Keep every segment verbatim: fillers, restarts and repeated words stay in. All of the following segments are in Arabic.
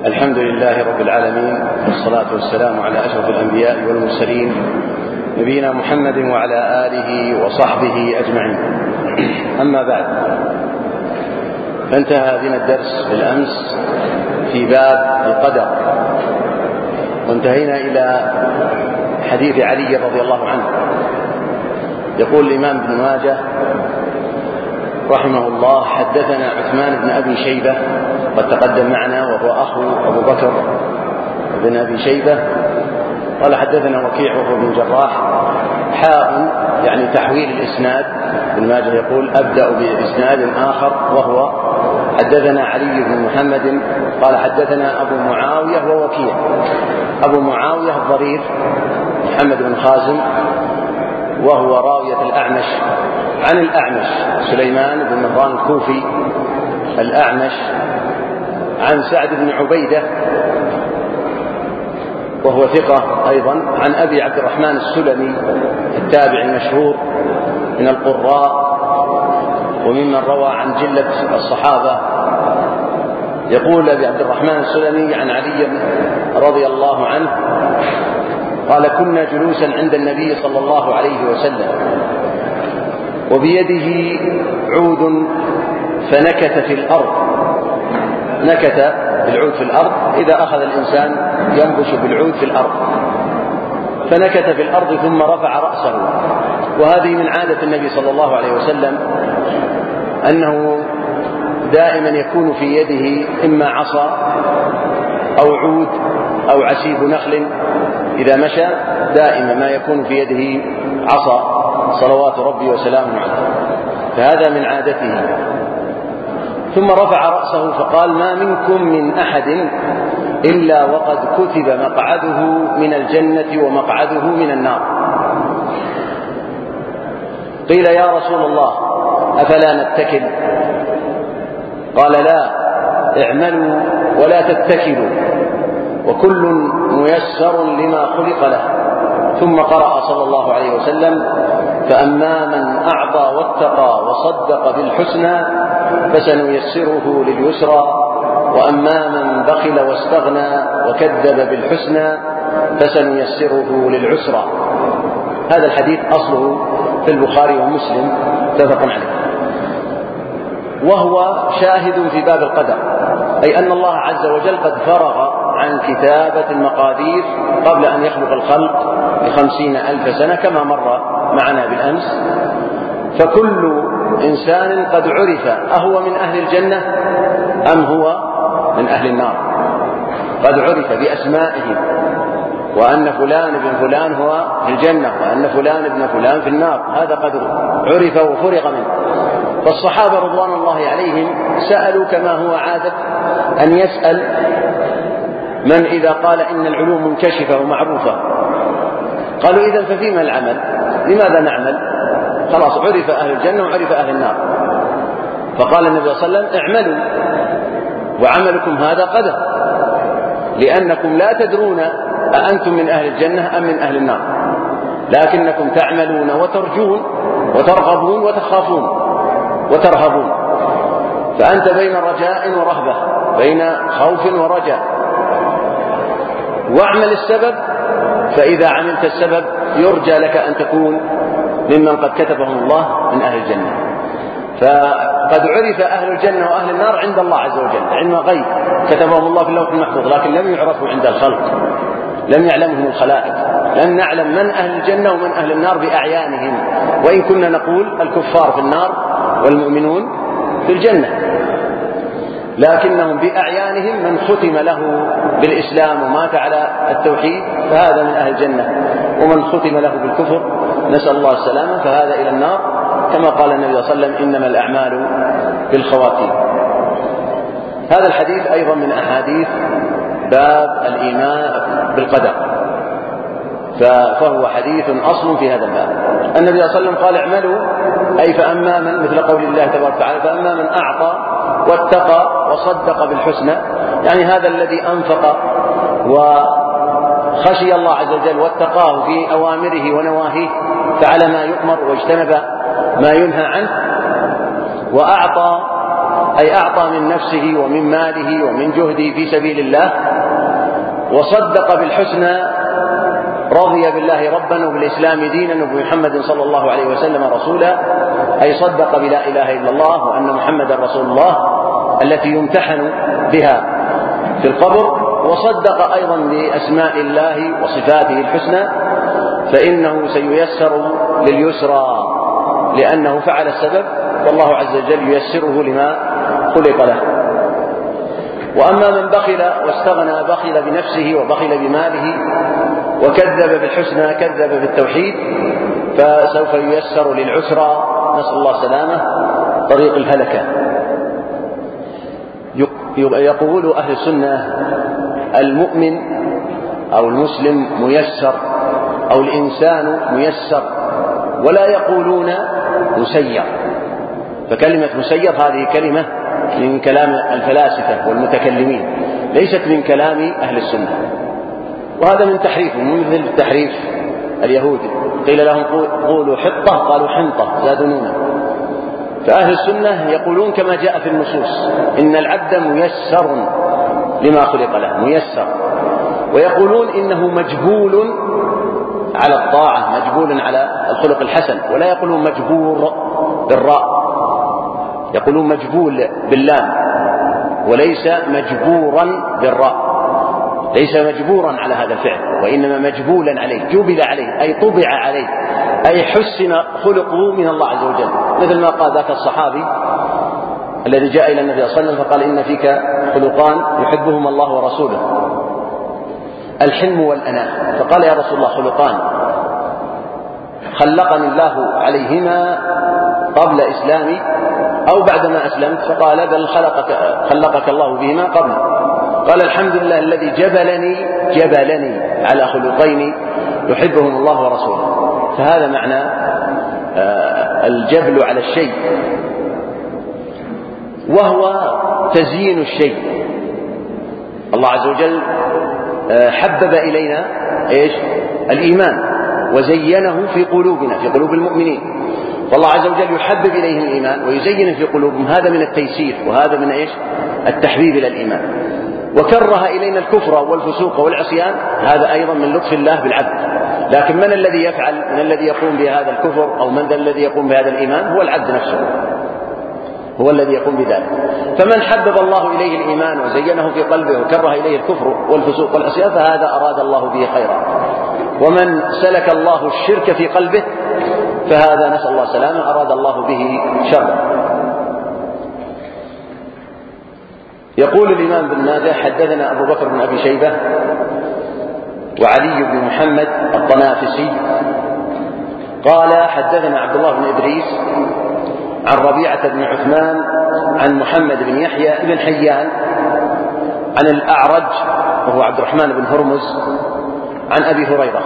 الحمد لله رب العالمين، والصلاة والسلام على أشرف الأنبياء والمرسلين نبينا محمد وعلى آله وصحبه أجمعين. أما بعد، فانتهى بنا الدرس بالأمس في باب القدر، وانتهينا إلى حديث علي رضي الله عنه. يقول الإمام ابن ماجه رحمه الله: حدثنا عثمان بن أبي شيبة، قد تقدم معنا وهو أخو أبو بكر بن أبي شيبة. قال: حدثنا وكيع وهو بن جراح، حاء يعني تحويل الإسناد. ابن ماجه يقول: أبدأ بإسناد آخر، وهو حدثنا علي بن محمد قال: حدثنا أبو معاوية ووكيع. أبو معاوية الضرير محمد بن خازم، وهو راوية الأعمش عن الأعمش سليمان بن مهران الكوفي الأعمش عن سعد بن عبيدة وهو ثقة أيضا، عن أبي عبد الرحمن السلمي التابع المشهور من القراء وممن روى عن جلة الصحابة. يقول أبي عبد الرحمن السلمي عن علي رضي الله عنه قال: كنا جلوسا عند النبي صلى الله عليه وسلم وبيده عود فنكت في الأرض. نكت بالعود في الأرض، إذا أخذ الإنسان ينبش بالعود في الأرض، فنكت في الأرض ثم رفع رأسه. وهذه من عادة النبي صلى الله عليه وسلم، أنه دائما يكون في يده إما عصا أو عود أو عسيب نخل. إذا مشى دائما ما يكون في يده عصا صلوات ربي وسلامه عليه، فهذا من عادته. ثم رفع رأسه فقال: ما منكم من أحد إلا وقد كتب مقعده من الجنة ومقعده من النار. قيل: يا رسول الله، أفلا نتكل؟ قال: لا، اعملوا ولا تتكلوا، وكل ميسر لما خلق له. ثم قرأ صلى الله عليه وسلم: فأما من أعطى واتقى وصدق بالحسنى فسنيسره لليسرى، وأما من بخل واستغنى وكذب بالحسنى فسنيسره للعسرى. هذا الحديث أصله في البخاري ومسلم متفق عليه، وهو شاهد في باب القدر، أي أن الله عز وجل قد فرغ عن كتابة المقادير قبل أن يخلق الخلق بخمسين ألف سنة كما مر معنا بالأمس. فكل إنسان قد عرف أهو من أهل الجنة أم هو من أهل النار، قد عرف بأسمائهم، وأن فلان ابن فلان هو في الجنة، وأن فلان ابن فلان في النار. هذا قد عرف وفرغ منه. فالصحابة رضوان الله عليهم سألوا كما هو عادة أن يسأل من إذا قال إن العلوم منكشفة ومعروفة. قالوا: إذن ففيما العمل؟ لماذا نعمل؟ خلاص عرف أهل الجنة وعرف أهل النار. فقال النبي صلى الله عليه وسلم: اعملوا، وعملكم هذا قدر، لأنكم لا تدرون أأنتم من أهل الجنة أم من أهل النار، لكنكم تعملون وترجون وترغبون وتخافون وترهبون. فأنت بين رجاء ورهبة، بين خوف ورجاء. واعمل السبب، فإذا عملت السبب يرجى لك أن تكون ممن قد كتبهم الله من أهل الجنة. فقد عرف أهل الجنة وأهل النار عند الله عز وجل علم غيب كتبهم الله في اللوح المحفوظ، لكن لم يعرفوا عند الخلق، لم يعلمهم الخلائق. لم نعلم من أهل الجنة ومن أهل النار بأعيانهم، وإن كنا نقول الكفار في النار والمؤمنون في الجنة، لكنهم بأعيانهم من ختم له بالإسلام ومات على التوحيد فهذا من أهل الجنة، ومن ختم له بالكفر نسأل الله السلامة فهذا إلى النار، كما قال النبي صلى الله عليه وسلم: إنما الأعمال بالخواتيم. هذا الحديث أيضا من أحاديث باب الإيمان بالقدر، فهو حديث أصل في هذا الباب. النبي صلى الله عليه وسلم قال: اعملوا، أي فأما من، مثل قول الله تبارك وتعالى: فأما من أعطى واتقى وصدق بالحسنى، يعني هذا الذي أنفق وخشي الله عز وجل واتقاه في أوامره ونواهيه، فعل ما يؤمر واجتنب ما ينهى عنه، وأعطى أي أعطى من نفسه ومن ماله ومن جهده في سبيل الله، وصدق بالحسنى، رضي بالله ربا وبالإسلام دينا وبمحمد صلى الله عليه وسلم رسولا، أي صدق بلا إله إلا الله وأن محمدا رسول الله التي يمتحن بها في القبر، وصدق أيضا بأسماء الله وصفاته الحسنى، فإنه سييسر لليسرى لأنه فعل السبب، والله عز وجل ييسره لما خلق له. وأما من بخل واستغنى، بخل بنفسه وبخل بماله وكذب بالحسنى، كذب بالتوحيد، فسوف ييسر للعسرى، نسأل الله السلامة، طريق الهلكة. يقول أهل السنة المؤمن أو المسلم ميسر، أو الإنسان ميسر، ولا يقولون مسير. فكلمة مسير هذه كلمة من كلام الفلاسفة والمتكلمين، ليست من كلام أهل السنة، وهذا من تحريفهم، مثل تحريف اليهود، قيل لهم قولوا حطة قالوا حنطة زادوا نونا. فأهل السنة يقولون كما جاء في النصوص إن العبد ميسر لما خلق له، ميسر، ويقولون إنه مجبول على الطاعة، مجبول على الخلق الحسن، ولا يقولون مجبور بالراء، يقولون مجبول باللام وليس مجبورا بالراء، ليس مجبورا على هذا الفعل، وإنما مجبولا عليه، جبل عليه، أي طبع عليه، أي حسن خلقه من الله عز وجل، مثل ما قال ذاك الصحابي الذي جاء إلى النبي صلى الله عليه وسلم فقال إن فيك خلقان يحبهما الله ورسوله، الحلم والأناة. فقال يا رسول الله خلقان خلقني الله عليهما قبل إسلامي أو بعدما أسلمت؟ فقال بل خلقك, خلقك الله بهما قبل. قال الحمد لله الذي جبلني جبلني على خلقين يحبهم الله ورسوله. فهذا معنى الجبل على الشيء، وهو تزيين الشيء. الله عز وجل حبب إلينا إيش؟ الإيمان، وزينه في قلوبنا، في قلوب المؤمنين، والله عز وجل يحبب إليهم الإيمان ويزين في قلوبهم، هذا من التيسير، وهذا من إيش؟ التحبيب إلى الإيمان. وكره إلينا الكفر والفسوق والعصيان، هذا أيضا من لطف الله بالعبد. لكن من الذي يفعل، من الذي يقوم بهذا الكفر أو من الذي يقوم بهذا الإيمان؟ هو العبد نفسه، هو الذي يقوم بذلك. فمن حبب الله إليه الإيمان وزينه في قلبه وكره إليه الكفر والفسوق والعصيان فهذا أراد الله به خيرا. ومن سلك الله الشرك في قلبه فهذا نسأل الله السلامة أراد الله به شرا. يقول الإمام بن ماجه حدثنا أبو بكر بن أبي شيبة وعلي بن محمد الطنافسي قال حدثنا عبد الله بن إدريس عن ربيعة بن عثمان عن محمد بن يحيى بن حيان عن الأعرج وهو عبد الرحمن بن هرمز عن أبي هريرة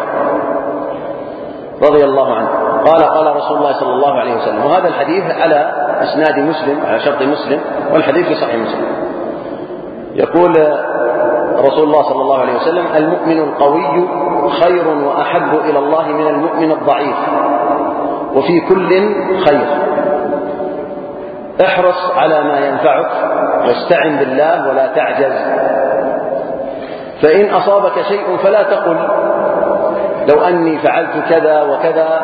رضي الله عنه قال قال رسول الله صلى الله عليه وسلم. وهذا الحديث على إسناد مسلم، على شرط مسلم، والحديث في صحيح مسلم. يقول رسول الله صلى الله عليه وسلم المؤمن القوي خير وأحب إلى الله من المؤمن الضعيف، وفي كل خير. احرص على ما ينفعك واستعن بالله ولا تعجز، فإن أصابك شيء فلا تقل لو أني فعلت كذا وكذا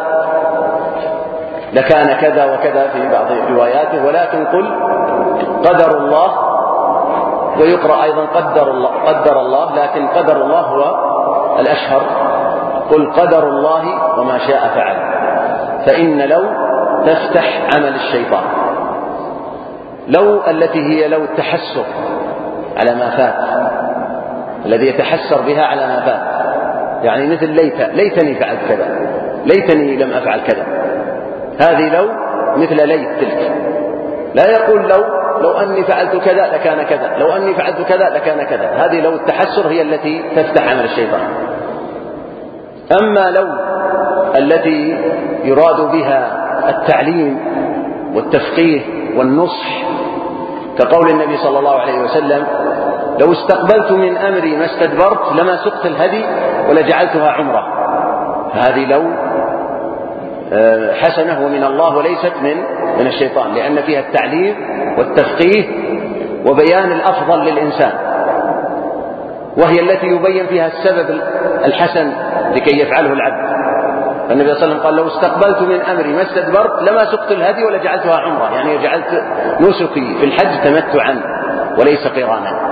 لكان كذا وكذا في بعض رواياته، ولكن قل قدر الله. ويقرأ أيضا قدر الله, قدر الله لكن قدر الله هو الأشهر. قل قدر الله وما شاء فعل، فإن لو تفتح عمل الشيطان. لو التي هي لو التحسر على ما فات، الذي يتحسر بها على ما فات، يعني مثل ليت ليتني فعلت كذا، ليتني لم أفعل كذا، هذه لو مثل ليت تلك. لا يقول لو لو أني فعلت كذا لكان كذا، لو أني فعلت كذا لكان كذا، هذه لو التحسر هي التي تفتح عمل الشيطان. أما لو التي يراد بها التعليم والتفقيه والنصح، كقول النبي صلى الله عليه وسلم لو استقبلت من أمري ما استدبرت لما سقت الهدي ولجعلتها عمرة، هذه لو حسنة ومن الله وليست من من الشيطان، لأن فيها التعليم والتفقيه وبيان الأفضل للإنسان، وهي التي يبين فيها السبب الحسن لكي يفعله العبد. النبي صلى الله عليه وسلم قال: لو استقبلت من أمري ما استدبرت لما سقت الهدي ولا جعلتها عمرة، يعني جعلت نسكي في الحج تمتعا وليس قرانا.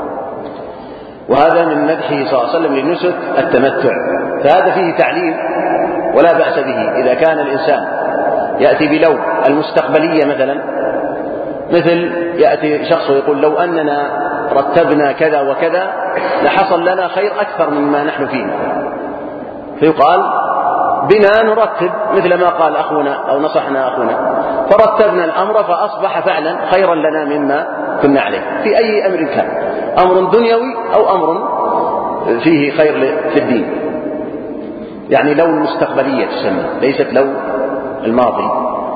وهذا من مدحه صلى الله عليه وسلم للنسك التمتع، فهذا فيه تعليم ولا بأس به. إذا كان الإنسان يأتي بلو المستقبلية مثلا، مثل يأتي شخص ويقول: لو أننا رتبنا كذا وكذا لحصل لنا خير أكثر مما نحن فيه، فيقال: بنا نرتب مثل ما قال أخونا أو نصحنا أخونا، فرتبنا الأمر فأصبح فعلا خيرا لنا مما كنا عليه في أي أمر كان، أمر دنيوي أو أمر فيه خير في الدين. يعني لو المستقبلية تسمى، ليست لو الماضي.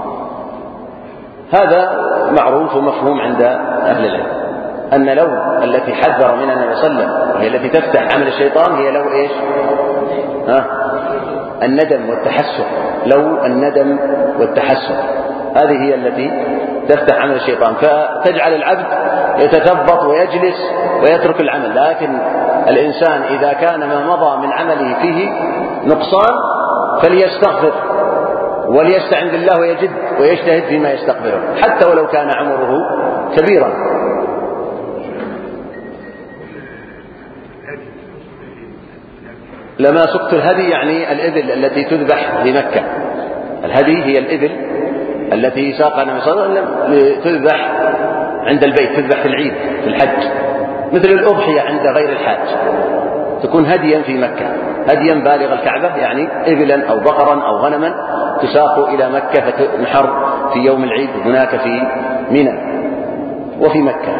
هذا معروف ومفهوم عند أهل العلم، أن لو التي حذر منها النبي صلى الله عليه وسلم وهي التي تفتح عمل الشيطان هي لو إيش؟ ها؟ الندم والتحسر. لو الندم والتحسر هذه هي التي تفتح عمل الشيطان، فتجعل العبد يتثبط ويجلس ويترك العمل. لكن الإنسان إذا كان ما مضى من عمله فيه نقصان فليستغفر وليستعن بالله ويجد ويجتهد فيما يستقبله حتى ولو كان عمره كبيرا. لما سقت الهدي يعني الإبل التي تذبح في مكة. الهدي هي الإبل التي ساقها النبي صلى الله عليه وسلم تذبح عند البيت، تذبح في العيد في الحج، مثل الأضحية عند غير الحاج، تكون هديا في مكة، هديا بالغ الكعبة، يعني إبلا أو بقرا أو غنما تساق إلى مكة فتنحر في يوم العيد هناك في منى وفي مكة.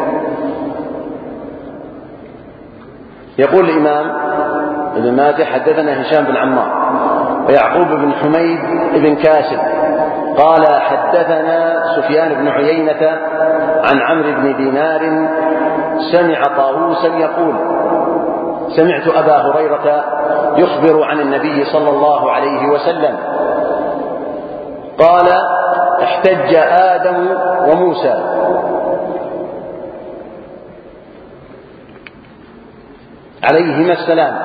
يقول الإمام ابن ماجه: حدثنا هشام بن عمار ويعقوب بن حميد بن كاسب قال: حدثنا سفيان بن عيينة عن عمرو بن دينار سمع طاووسا يقول: سمعت أبا هريرة يخبر عن النبي صلى الله عليه وسلم قال: احتج آدم وموسى عليهما السلام،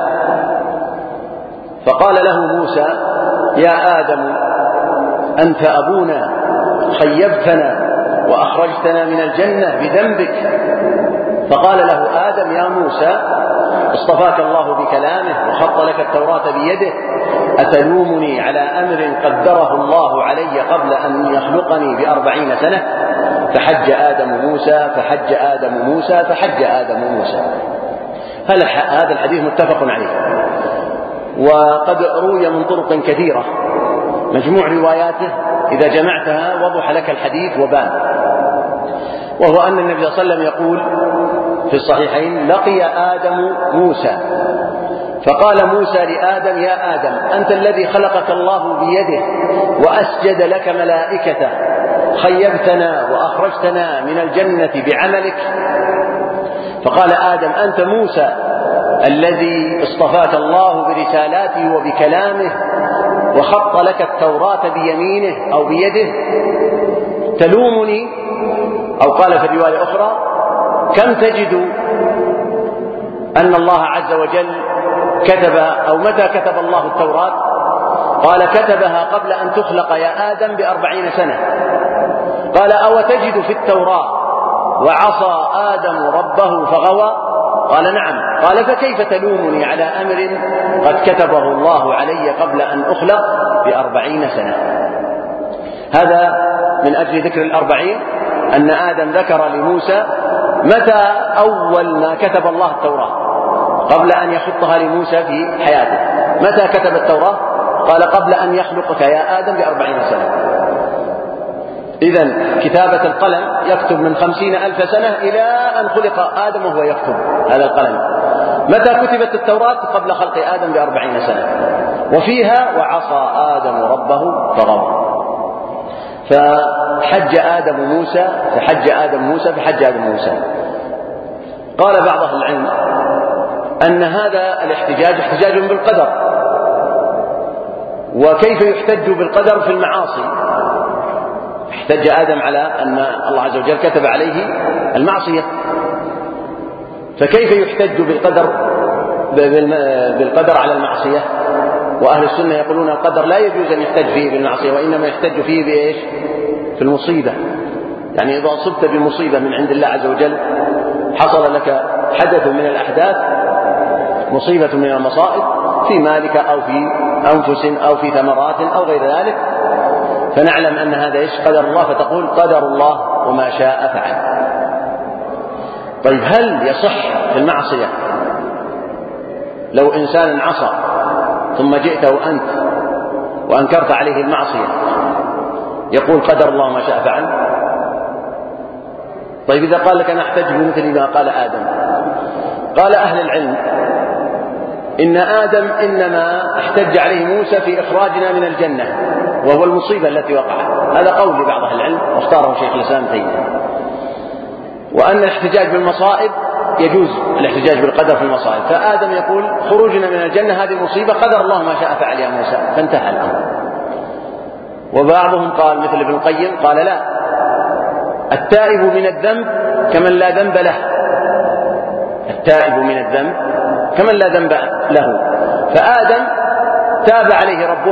فقال له موسى: يا آدم أنت أبونا، خيبتنا وأخرجتنا من الجنة بذنبك. فقال له آدم: يا موسى، اصطفاك الله بكلامه وخط لك التوراة بيده، أتلومني على أمر قدره الله علي قبل أن يخلقني بأربعين سنة؟ فحج آدم موسى فحج آدم موسى فحج آدم موسى. هذا الحديث متفق عليه، وقد روي من طرق كثيرة، مجموع رواياته إذا جمعتها وضح لك الحديث وبان، وهو أن النبي صلى الله عليه وسلم يقول في الصحيحين: لقي آدم موسى فقال موسى لآدم: يا آدم أنت الذي خلقك الله بيده وأسجد لك ملائكته، خيبتنا وأخرجتنا من الجنة بعملك. فقال آدم: أنت موسى الذي اصطفاك الله برسالاته وبكلامه وخط لك التوراة بيمينه أو بيده، تلومني؟ أو قال في الرواية أخرى: كم تجد أن الله عز وجل كتب أو متى كتب الله التوراة؟ قال: كتبها قبل أن تخلق يا آدم بأربعين سنة. قال: أو تجد في التوراة وعصى آدم ربه فغوى؟ قال: نعم. قال: فكيف تلومني على أمر قد كتبه الله علي قبل أن أخلق بأربعين سنة؟ هذا من أجل ذكر الأربعين، أن آدم ذكر لموسى متى أول ما كتب الله التوراة قبل أن يخطها لموسى في حياته. متى كتب التوراة؟ قال: قبل أن يخلقك يا آدم بأربعين سنة. إذن كتابة القلم يكتب من خمسين ألف سنة إلى أن خلق آدم وهو يكتب هذا القلم. متى كتبت التوراة؟ قبل خلق آدم بأربعين سنة، وفيها وعصى آدم ربه فغوى. فحج آدم موسى فحج آدم موسى فحج آدم موسى. قال بعض أهل العلم أن هذا الاحتجاج احتجاج بالقدر. وكيف يحتج بالقدر في المعاصي؟ احتج آدم على أن الله عز وجل كتب عليه المعصية، فكيف يحتج بالقدر بالقدر على المعصية؟ وأهل السنة يقولون القدر لا يجوز أن يحتج فيه بالمعصية، وإنما يحتج فيه بإيش؟ في المصيبة. يعني إذا أصبت بمصيبة من عند الله عز وجل، حصل لك حدث من الأحداث، مصيبة من المصائب في مالك أو في أنفس أو في ثمرات أو غير ذلك، فنعلم أن هذا إيش؟ قدر الله، فتقول قدر الله وما شاء فعل. طيب هل يصح في المعصية لو إنسان عصى ثم جئت وأنت وأنكرت عليه المعصية يقول قدر الله ما شاء فعل؟ طيب إذا قال لك أنا أحتج بمثل ما قال آدم، قال أهل العلم إن آدم إنما احتج عليه موسى في إخراجنا من الجنة، وهو المصيبة التي وقعت. هذا قول لبعض أهل العلم واختاره شيخ الإسلام تيمية. وأن الاحتجاج بالمصائب يجوز الاحتجاج بالقدر في المصائب، فآدم يقول خروجنا من الجنة هذه مصيبة، قدر الله ما شاء فعل يا موسى، فانتهى الأمر. وبعضهم قال مثل ابن القيم قال لا، التائب من الذنب كمن لا ذنب له، التائب من الذنب كمن لا ذنب له، فآدم تاب عليه ربه،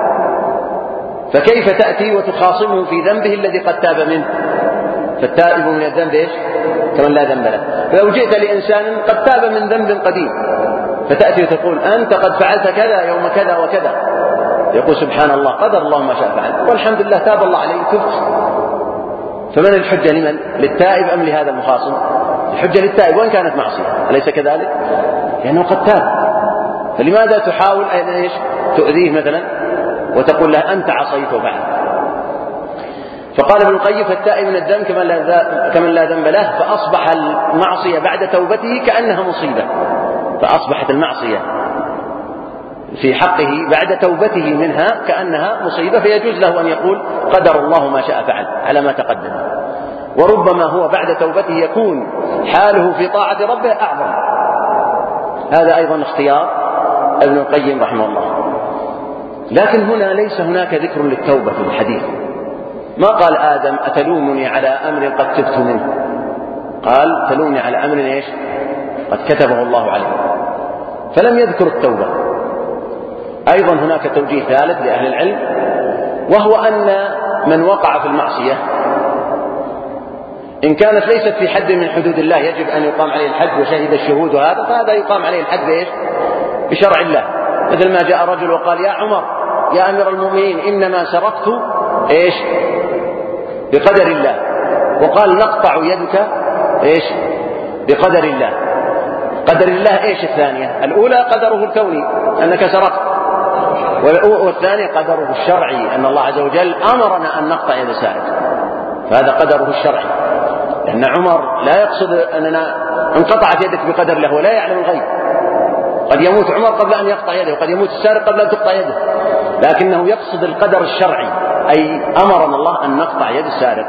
فكيف تأتي وتخاصمه في ذنبه الذي قد تاب منه؟ فالتائب من الذنب إيش؟ كمن لا ذنب له. فلو جئت لإنسان قد تاب من ذنب قديم فتأتي وتقول أنت قد فعلت كذا يوم كذا وكذا، يقول سبحان الله قدر الله ما شاء فعل، والحمد لله تاب الله عليه تبت. فمن الحجة لمن؟ للتائب أم لهذا المخاصم؟ الحجة للتائب وإن كانت معصية، أليس كذلك؟ لأنه قد تاب، فلماذا تحاول أن إيش؟ تؤذيه مثلا وتقول له أنت عصيت وفعلت؟ فقال ابن القيم فالتائب من الذنب كمن لا ذنب له، فأصبح المعصية بعد توبته كأنها مصيبة، فأصبحت المعصية في حقه بعد توبته منها كأنها مصيبة، فيجوز له أن يقول قدر الله ما شاء فعل على ما تقدم. وربما هو بعد توبته يكون حاله في طاعة ربه أعظم. هذا أيضا اختيار ابن القيم رحمه الله. لكن هنا ليس هناك ذكر للتوبة في الحديث، ما قال آدم أتلومني على أمر قد تبت منه، قال تلومني على أمر إيش؟ قد كتبه الله عليه، فلم يذكر التوبة. أيضا هناك توجيه ثالث لأهل العلم، وهو أن من وقع في المعصية إن كانت ليست في حد من حدود الله يجب أن يقام عليه الحد وشهد الشهود وهذا، فهذا يقام عليه الحد بإيش؟ بشرع الله. مثل ما جاء رجل وقال يا عمر يا أمير المؤمنين إنما سرقت إيش؟ بقدر الله، وقال نقطع يدك إيش؟ بقدر الله. قدر الله إيش الثانية؟ الأولى قدره الكوني أنك سرقت، والثانية قدره الشرعي أن الله عز وجل أمرنا أن نقطع يد سارق، فهذا قدره الشرعي. لأن عمر لا يقصد أننا انقطعت يدك بقدر الله ولا يعلم الغيب، قد يموت عمر قبل أن يقطع يده، وقد يموت السارق قبل أن تقطع يده، لكنه يقصد القدر الشرعي، أي أمرنا الله أن نقطع يد السارق.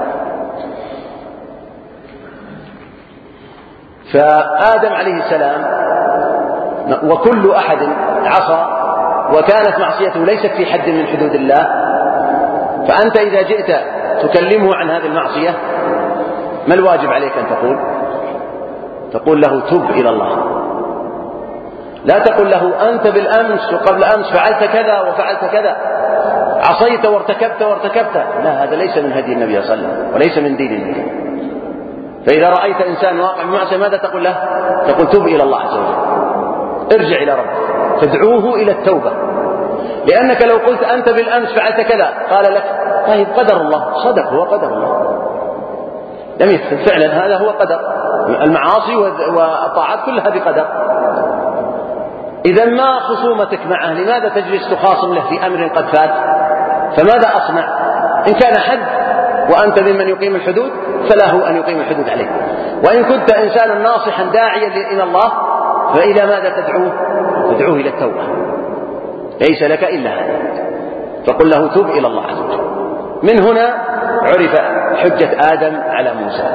فآدم عليه السلام وكل أحد عصى وكانت معصيته ليست في حد من حدود الله، فأنت إذا جئت تكلمه عن هذه المعصية ما الواجب عليك أن تقول؟ تقول له تب إلى الله، لا تقول له أنت بالأمس وقبل أمس فعلت كذا وفعلت كذا، عصيت وارتكبت وارتكبت. لا، هذا ليس من هدي النبي صلى الله عليه وسلم وليس من دين النبي. فإذا رأيت إنسان واقع بمعصية ماذا تقول له؟ تقول تب إلى الله عز وجل، ارجع إلى ربك، تدعوه إلى التوبة. لأنك لو قلت أنت بالأمس فعلت كذا قال لك طيب قدر الله، صدق هو قدر الله، لم يفعل فعلا، هذا هو قدر، المعاصي والطاعات كلها بقدر. إذا ما خصومتك معه، لماذا تجلس تخاصم له في أمر قد فات؟ فماذا أصنع؟ إن كان حد وأنت ممن يقيم الحدود فله أن يقيم الحدود عليه، وإن كنت إنسانا ناصحا داعيا إلى الله فإلى ماذا تدعوه؟ تدعوه إلى التوبة، ليس لك إلا هذا، فقل له تب إلى الله عز وجل. من هنا عرف حجة آدم على موسى.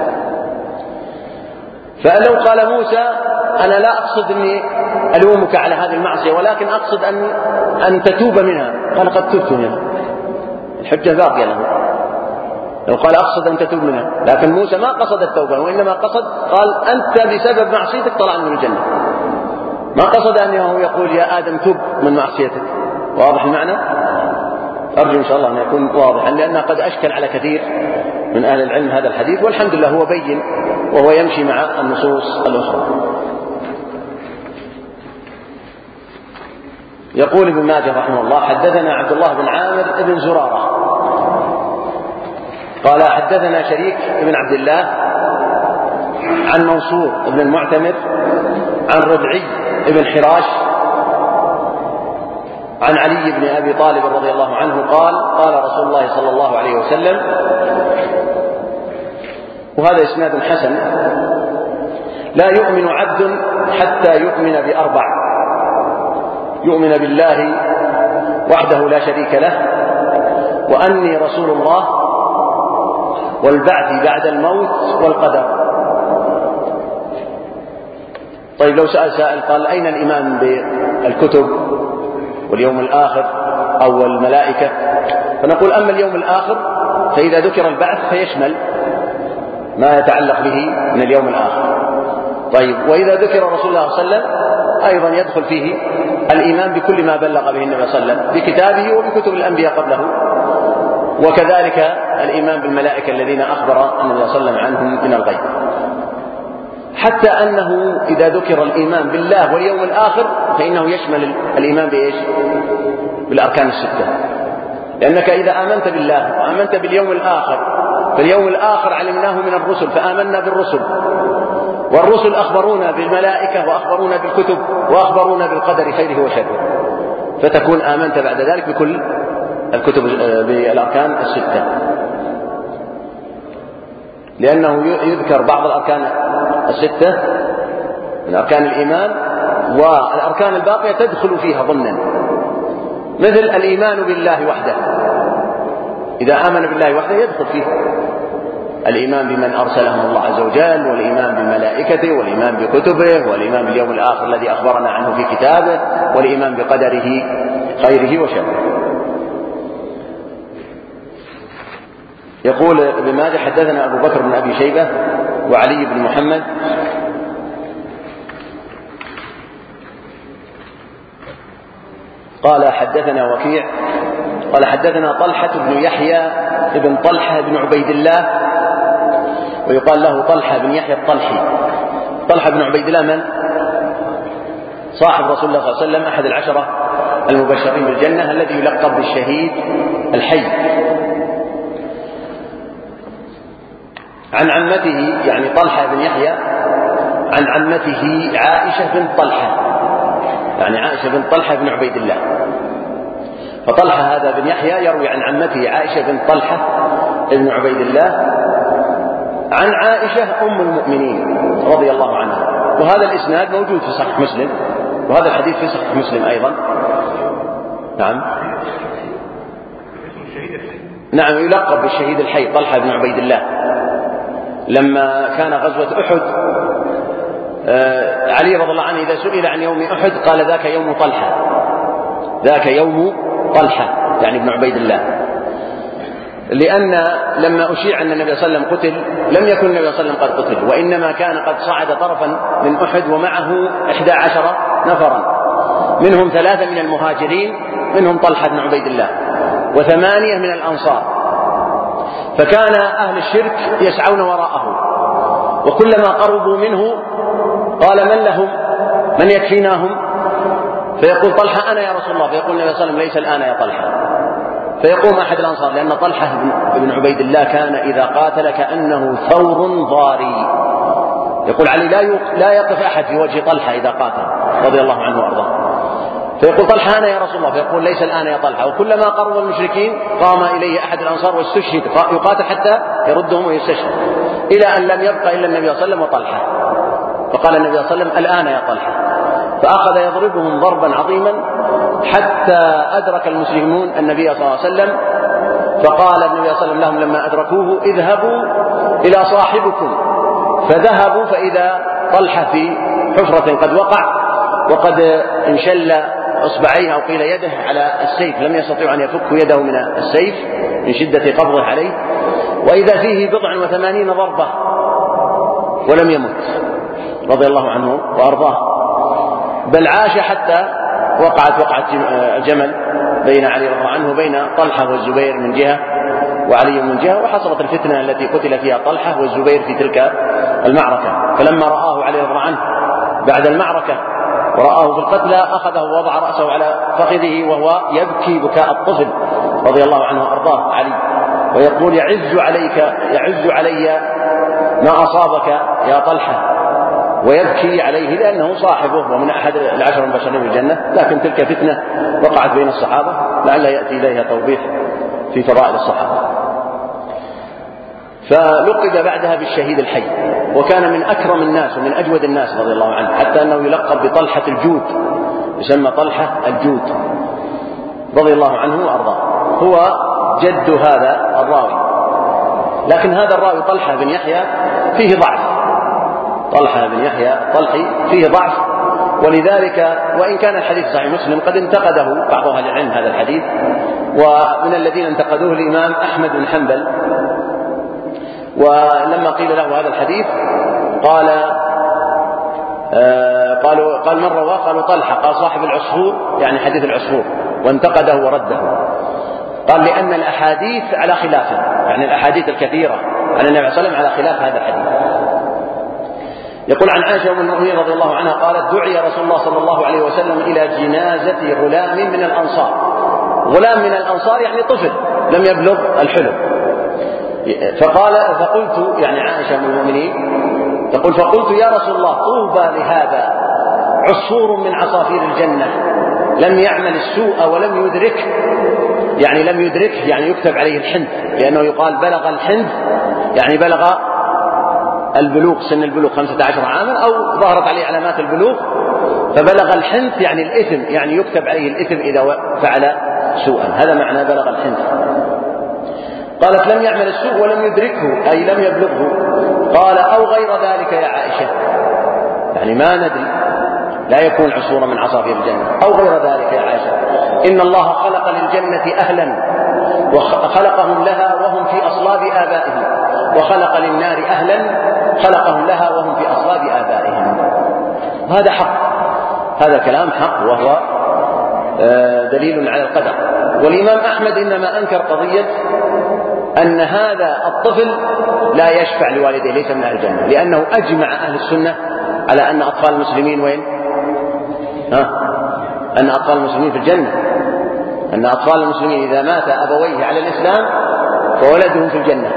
فلو قال موسى أنا لا أقصد أني ألومك على هذه المعصية ولكن أقصد أن, أن تتوب منها، قال قد تبت منها، الحجة باقية له. لو قال أقصد أن تتوب منها، لكن موسى ما قصد التوبة، وإنما قصد قال أنت بسبب معصيتك طلع من الجنة، ما قصد أنه يقول يا آدم تب من معصيتك. واضح المعنى؟ أرجو إن شاء الله أن يكون واضحا، لأنه قد أشكل على كثير من أهل العلم هذا الحديث، والحمد لله هو بين وهو يمشي مع النصوص الأخرى. يقول ابن ماجه رحمه الله: حدثنا عبد الله بن عامر بن زرارة قال حدثنا شريك بن عبد الله عن منصور بن المعتمر عن ربعي بن حراش عن علي بن أبي طالب رضي الله عنه قال: قال رسول الله صلى الله عليه وسلم، وهذا إسناد حسن: لا يؤمن عبد حتى يؤمن بأربع: يؤمن بالله وحده لا شريك له، وأني رسول الله، والبعث بعد الموت، والقدر. طيب لو سأل سائل قال: أين الإيمان بالكتب واليوم الآخر أو الملائكة؟ فنقول: أما اليوم الآخر فإذا ذكر البعث فيشمل ما يتعلق به من اليوم الآخر. طيب وإذا ذكر رسول الله صلى الله عليه وسلم أيضا يدخل فيه الإيمان بكل ما بلغ به النبي صلى الله عليه وسلم بكتابه وبكتب الأنبياء قبله، وكذلك الإيمان بالملائكة الذين أخبر النبي صلى الله عليه وسلم عنهم من الغيب، حتى أنه إذا ذكر الإيمان بالله واليوم الآخر فإنه يشمل الإيمان بإيش؟ بالأركان الستة. لأنك إذا آمنت بالله وآمنت باليوم الآخر، فاليوم الآخر علمناه من الرسل فآمنا بالرسل، والرسل أخبرونا بالملائكة وأخبرونا بالكتب وأخبرونا بالقدر خيره وشره، فتكون آمنت بعد ذلك بكل الكتب بالأركان الستة. لأنه يذكر بعض الأركان الستة من أركان الإيمان، والأركان الباقية تدخل فيها ضمنا، مثل الإيمان بالله وحده، إذا آمن بالله وحده يدخل فيه الإيمان بمن أرسلهم الله عز وجل، والإيمان بملائكته، والإيمان بكتبه، والإيمان باليوم الآخر الذي أخبرنا عنه في كتابه، والإيمان بقدره خيره وشره. يقول ابن ماجه: حدثنا أبو بكر بن أبي شيبة وعلي بن محمد قال حدثنا وكيع قال حدثنا طلحة بن يحيى بن طلحة بن عبيد الله، ويقال له طلحة بن يحيى الطلحي. طلحة بن عبيد الله من؟ صاحب رسول الله صلى الله عليه وسلم، أحد العشرة المبشرين بالجنة، الذي يلقب بالشهيد الحي. عن عمته يعني طلحة بن يحيى عن عمته عائشة بن طلحة، يعني عائشة بن طلحة بن عبيد الله. فطلحة هذا بن يحيى يروي عن عمته عائشة بن طلحة بن عبيد الله عن عائشة أم المؤمنين رضي الله عنها. وهذا الإسناد موجود في صحيح مسلم، وهذا الحديث في صحيح مسلم أيضا. نعم نعم يلقب بالشهيد الحي طلحة بن عبيد الله. لما كان غزوة أحد آه علي رضي الله عنه إذا سئل عن يوم أحد قال: ذاك يوم طلحة، ذاك يوم طلحة يعني ابن عبيد الله. لأن لما أشيع أن النبي صلى الله عليه وسلم قتل لم يكن النبي صلى الله عليه وسلم قد قتل، وإنما كان قد صعد طرفا من أحد ومعه إحدى عشر نفرا، منهم ثلاثة من المهاجرين، منهم طلحة بن عبيد الله، وثمانية من الأنصار. فكان أهل الشرك يسعون وراءه، وكلما قربوا منه قال: من لهم؟ من يكفيناهم؟ فيقول طلحة: أنا يا رسول الله. فيقول النبي صلى الله عليه وسلم: ليس الآن يا طلحة. فيقوم أحد الأنصار، لأن طلحة بن عبيد الله كان إذا قاتل كأنه ثور ضاري. يقول علي: لا يقف أحد في وجه طلحة إذا قاتل رضي الله عنه وأرضاه. فيقول طلحة: أنا يا رسول الله. فيقول: ليس الآن يا طلحة. وكلما قرب المشركين قام إليه أحد الأنصار واستشهد، يقاتل حتى يردهم ويستشهد، إلى أن لم يبقى إلا النبي صلى الله عليه وسلم وطلحة. فقال النبي صلى الله عليه وسلم: الآن يا طلحة. فأخذ يضربهم ضربا عظيما حتى أدرك المسلمون النبي صلى الله عليه وسلم. فقال النبي صلى الله عليه وسلم لهم لما أدركوه: اذهبوا إلى صاحبكم. فذهبوا فإذا طلحة في حفرة قد وقع، وقد انشل إصبعيه أو قيل يده على السيف، لم يستطيعوا أن يفكوا يده من السيف من شدة قبضه عليه. وإذا فيه بضع وثمانين ضربة ولم يمت رضي الله عنه وأرضاه، بل عاش حتى وقعت وقعت الجمل بين علي رضي الله عنه وبين طلحة والزبير من جهة وعلي من جهة، وحصلت الفتنة التي قتل فيها طلحة والزبير في تلك المعركة. فلما رآه علي رضي الله عنه بعد المعركة ورآه في القتلى أخذه ووضع رأسه على فخذه وهو يبكي بكاء الطفل رضي الله عنه وأرضاه علي، ويقول يعز عليك يعز علي ما أصابك يا طلحة، ويبكي عليه لأنه صاحبه ومن أحد العشر المبشرين بالجنة، لكن تلك فتنة وقعت بين الصحابة لعل يأتي إليها توضيح في فضائل الصحابة. فلقب بعدها بالشهيد الحي، وكان من أكرم الناس ومن أجود الناس رضي الله عنه، حتى أنه يلقب بطلحة الجود، يسمى طلحة الجود رضي الله عنه وأرضاه. هو جد هذا الراوي، لكن هذا الراوي طلحة بن يحيى فيه ضعف، طلحة بن يحيى طلحي فيه ضعف، ولذلك وإن كان الحديث صحيح مسلم قد انتقده بعض أهل العلم هذا الحديث، ومن الذين انتقدوه الإمام أحمد بن حنبل، ولما قيل له هذا الحديث قال آه قالوا قال من رواه؟ قالوا طلحة، قال صاحب العصفور يعني حديث العصفور، وانتقده ورده. قال لأن الأحاديث على خلافه، يعني الأحاديث الكثيرة عن النبي صلى الله عليه وسلم على خلاف هذا الحديث. يقول عن عائشة أم المؤمنين رضي الله عنها قالت دعي رسول الله صلى الله عليه وسلم إلى جنازة غلام من الأنصار. غلام من الأنصار يعني طفل لم يبلغ الحلم. فقال فقلت يعني عائشة أم المؤمنين تقول فقلت يا رسول الله طوبى لهذا عصفور من عصافير الجنة لم يعمل السوء ولم يدركه، يعني لم يدركه يعني يكتب عليه الحنث، لأنه يقال بلغ الحنث يعني بلغ البلوغ سن البلوغ خمسة عشر عاما أو ظهرت عليه علامات البلوغ، فبلغ الحنث يعني الإثم، يعني يكتب عليه الإثم إذا فعل سوءا، هذا معنى بلغ الحنث. قالت لم يعمل السوء ولم يدركه أي لم يبلغه. قال أو غير ذلك يا عائشة، يعني ما ندري، لا يكون عصفورا من عصافير الجنة، أو غير ذلك يا عائشة، إن الله خلق للجنة أهلا وخلقهم لها وهم في أصلاب آبائهم، وخلق للنار أهلا خلقهم لها وهم في أصلاب آبائهم. وهذا حق، هذا كلام حق وهو دليل على القدر. والإمام أحمد إنما أنكر قضية أن هذا الطفل لا يشفع لوالديه، ليس من أهل الجنة، لأنه أجمع أهل السنة على أن أطفال المسلمين وين؟ ها؟ أن أطفال المسلمين في الجنة، أن أطفال المسلمين إذا مات أبويه على الإسلام فولدهم في الجنة،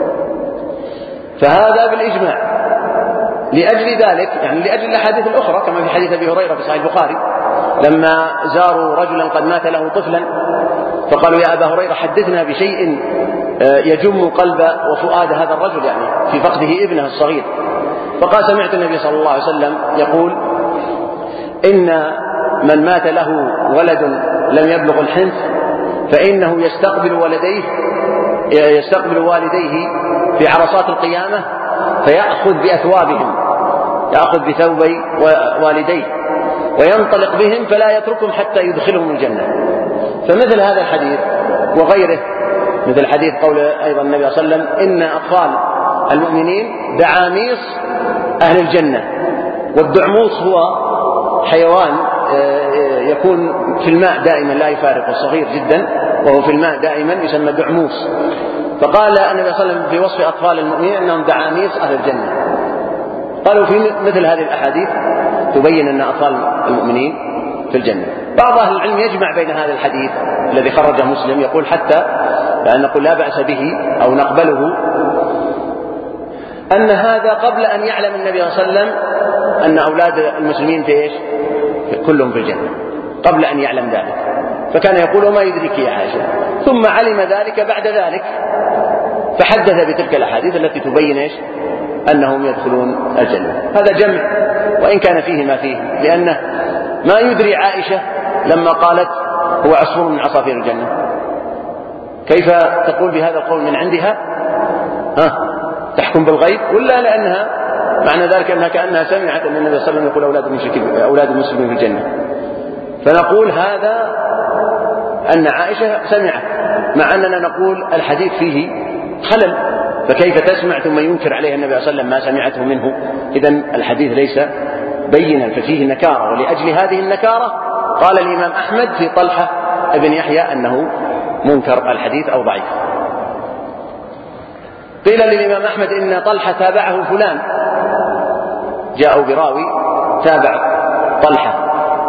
فهذا بالإجماع. لأجل ذلك يعني لأجل الأحاديث الأخرى كما في حديث أبي هريرة في صحيح البخاري لما زاروا رجلا قد مات له طفلا فقالوا يا أبا هريرة حدثنا بشيء يجم قلب وفؤاد هذا الرجل، يعني في فقده ابنه الصغير. فقال سمعت النبي صلى الله عليه وسلم يقول إن من مات له ولد لم يبلغ الحنث فإنه يستقبل ولديه يستقبل والديه في عرصات القيامة فيأخذ بأثوابهم، يأخذ بثوبي والديه وينطلق بهم فلا يتركهم حتى يدخلهم الجنة. فمثل هذا الحديث وغيره، مثل حديث قول أيضا النبي صلى الله عليه وسلم إن أطفال المؤمنين دعاميص أهل الجنة، والدعموص هو حيوان يكون في الماء دائما لا يفارق، صغير جدا وهو في الماء دائما يسمى دعموص. فقال النبي صلى الله عليه وسلم في وصف أطفال المؤمنين أنهم دعاميص أهل الجنة. قالوا في مثل هذه الأحاديث تبين أن أطفال المؤمنين في الجنة. بعض أهل العلم يجمع بين هذا الحديث الذي خرجه مسلم، يقول حتى لأن نقول لا بأس به أو نقبله، أن هذا قبل أن يعلم النبي صلى الله عليه وسلم أن أولاد المسلمين في إيش؟ كلهم في الجنة، قبل أن يعلم ذلك. فكان يقول ما يدرك يا عائشة، ثم علم ذلك بعد ذلك فحدث بتلك الأحاديث التي تبين إيش؟ أنهم يدخلون الجنة. هذا جمع وإن كان فيه ما فيه، لأنه ما يدري عائشة لما قالت هو عصفور من عصافير الجنة، كيف تقول بهذا القول من عندها؟ ها؟ تحكم بالغيب؟ ولا لأنها معنى ذلك أنها كأنها سمعت أن النبي صلى الله عليه وسلم يقول أولاد المشركين أولاد المسلمين في الجنة؟ فنقول هذا أن عائشة سمعت، مع أننا نقول الحديث فيه خلل، فكيف تسمع ثم ينكر عليه النبي صلى الله عليه وسلم ما سمعته منه؟ إذن الحديث ليس بينا، ففيه نكارة، ولأجل هذه النكارة قال الإمام أحمد في طلحة ابن يحيى أنه منكر الحديث أو ضعيف. قيل للإمام أحمد إن طلحة تابعه فلان، جاءوا براوي تابع طلحة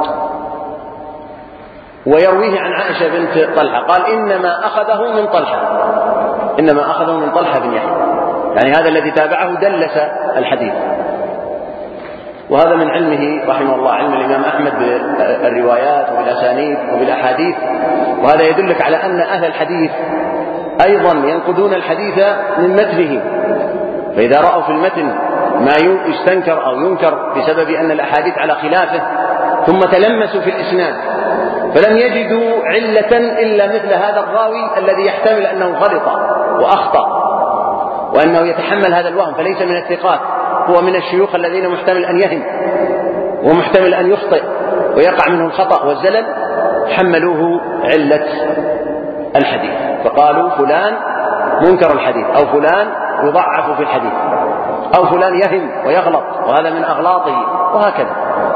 ويرويه عن عائشة بنت طلحة، قال إنما أخذه من طلحة، إنما أخذه من طلحة بن يحيى، يعني هذا الذي تابعه دلس الحديث. وهذا من علمه رحمه الله، علم الإمام أحمد بالروايات وبالأسانيد وبالأحاديث، وهذا يدلك على أن أهل الحديث أيضا ينقدون الحديث من متنه، فإذا رأوا في المتن ما يستنكر أو ينكر بسبب أن الأحاديث على خلافه ثم تلمسوا في الإسناد فلم يجدوا علة إلا مثل هذا الراوي الذي يحتمل أنه غلط وأخطأ وأنه يتحمل هذا الوهم فليس من الثقات، هو من الشيوخ الذين محتمل أن يهم ومحتمل أن يخطئ ويقع منه الخطأ والزلل، حملوه علة الحديث فقالوا فلان منكر الحديث أو فلان يضعف في الحديث أو فلان يهم ويغلط وهذا من أغلاطه وهكذا.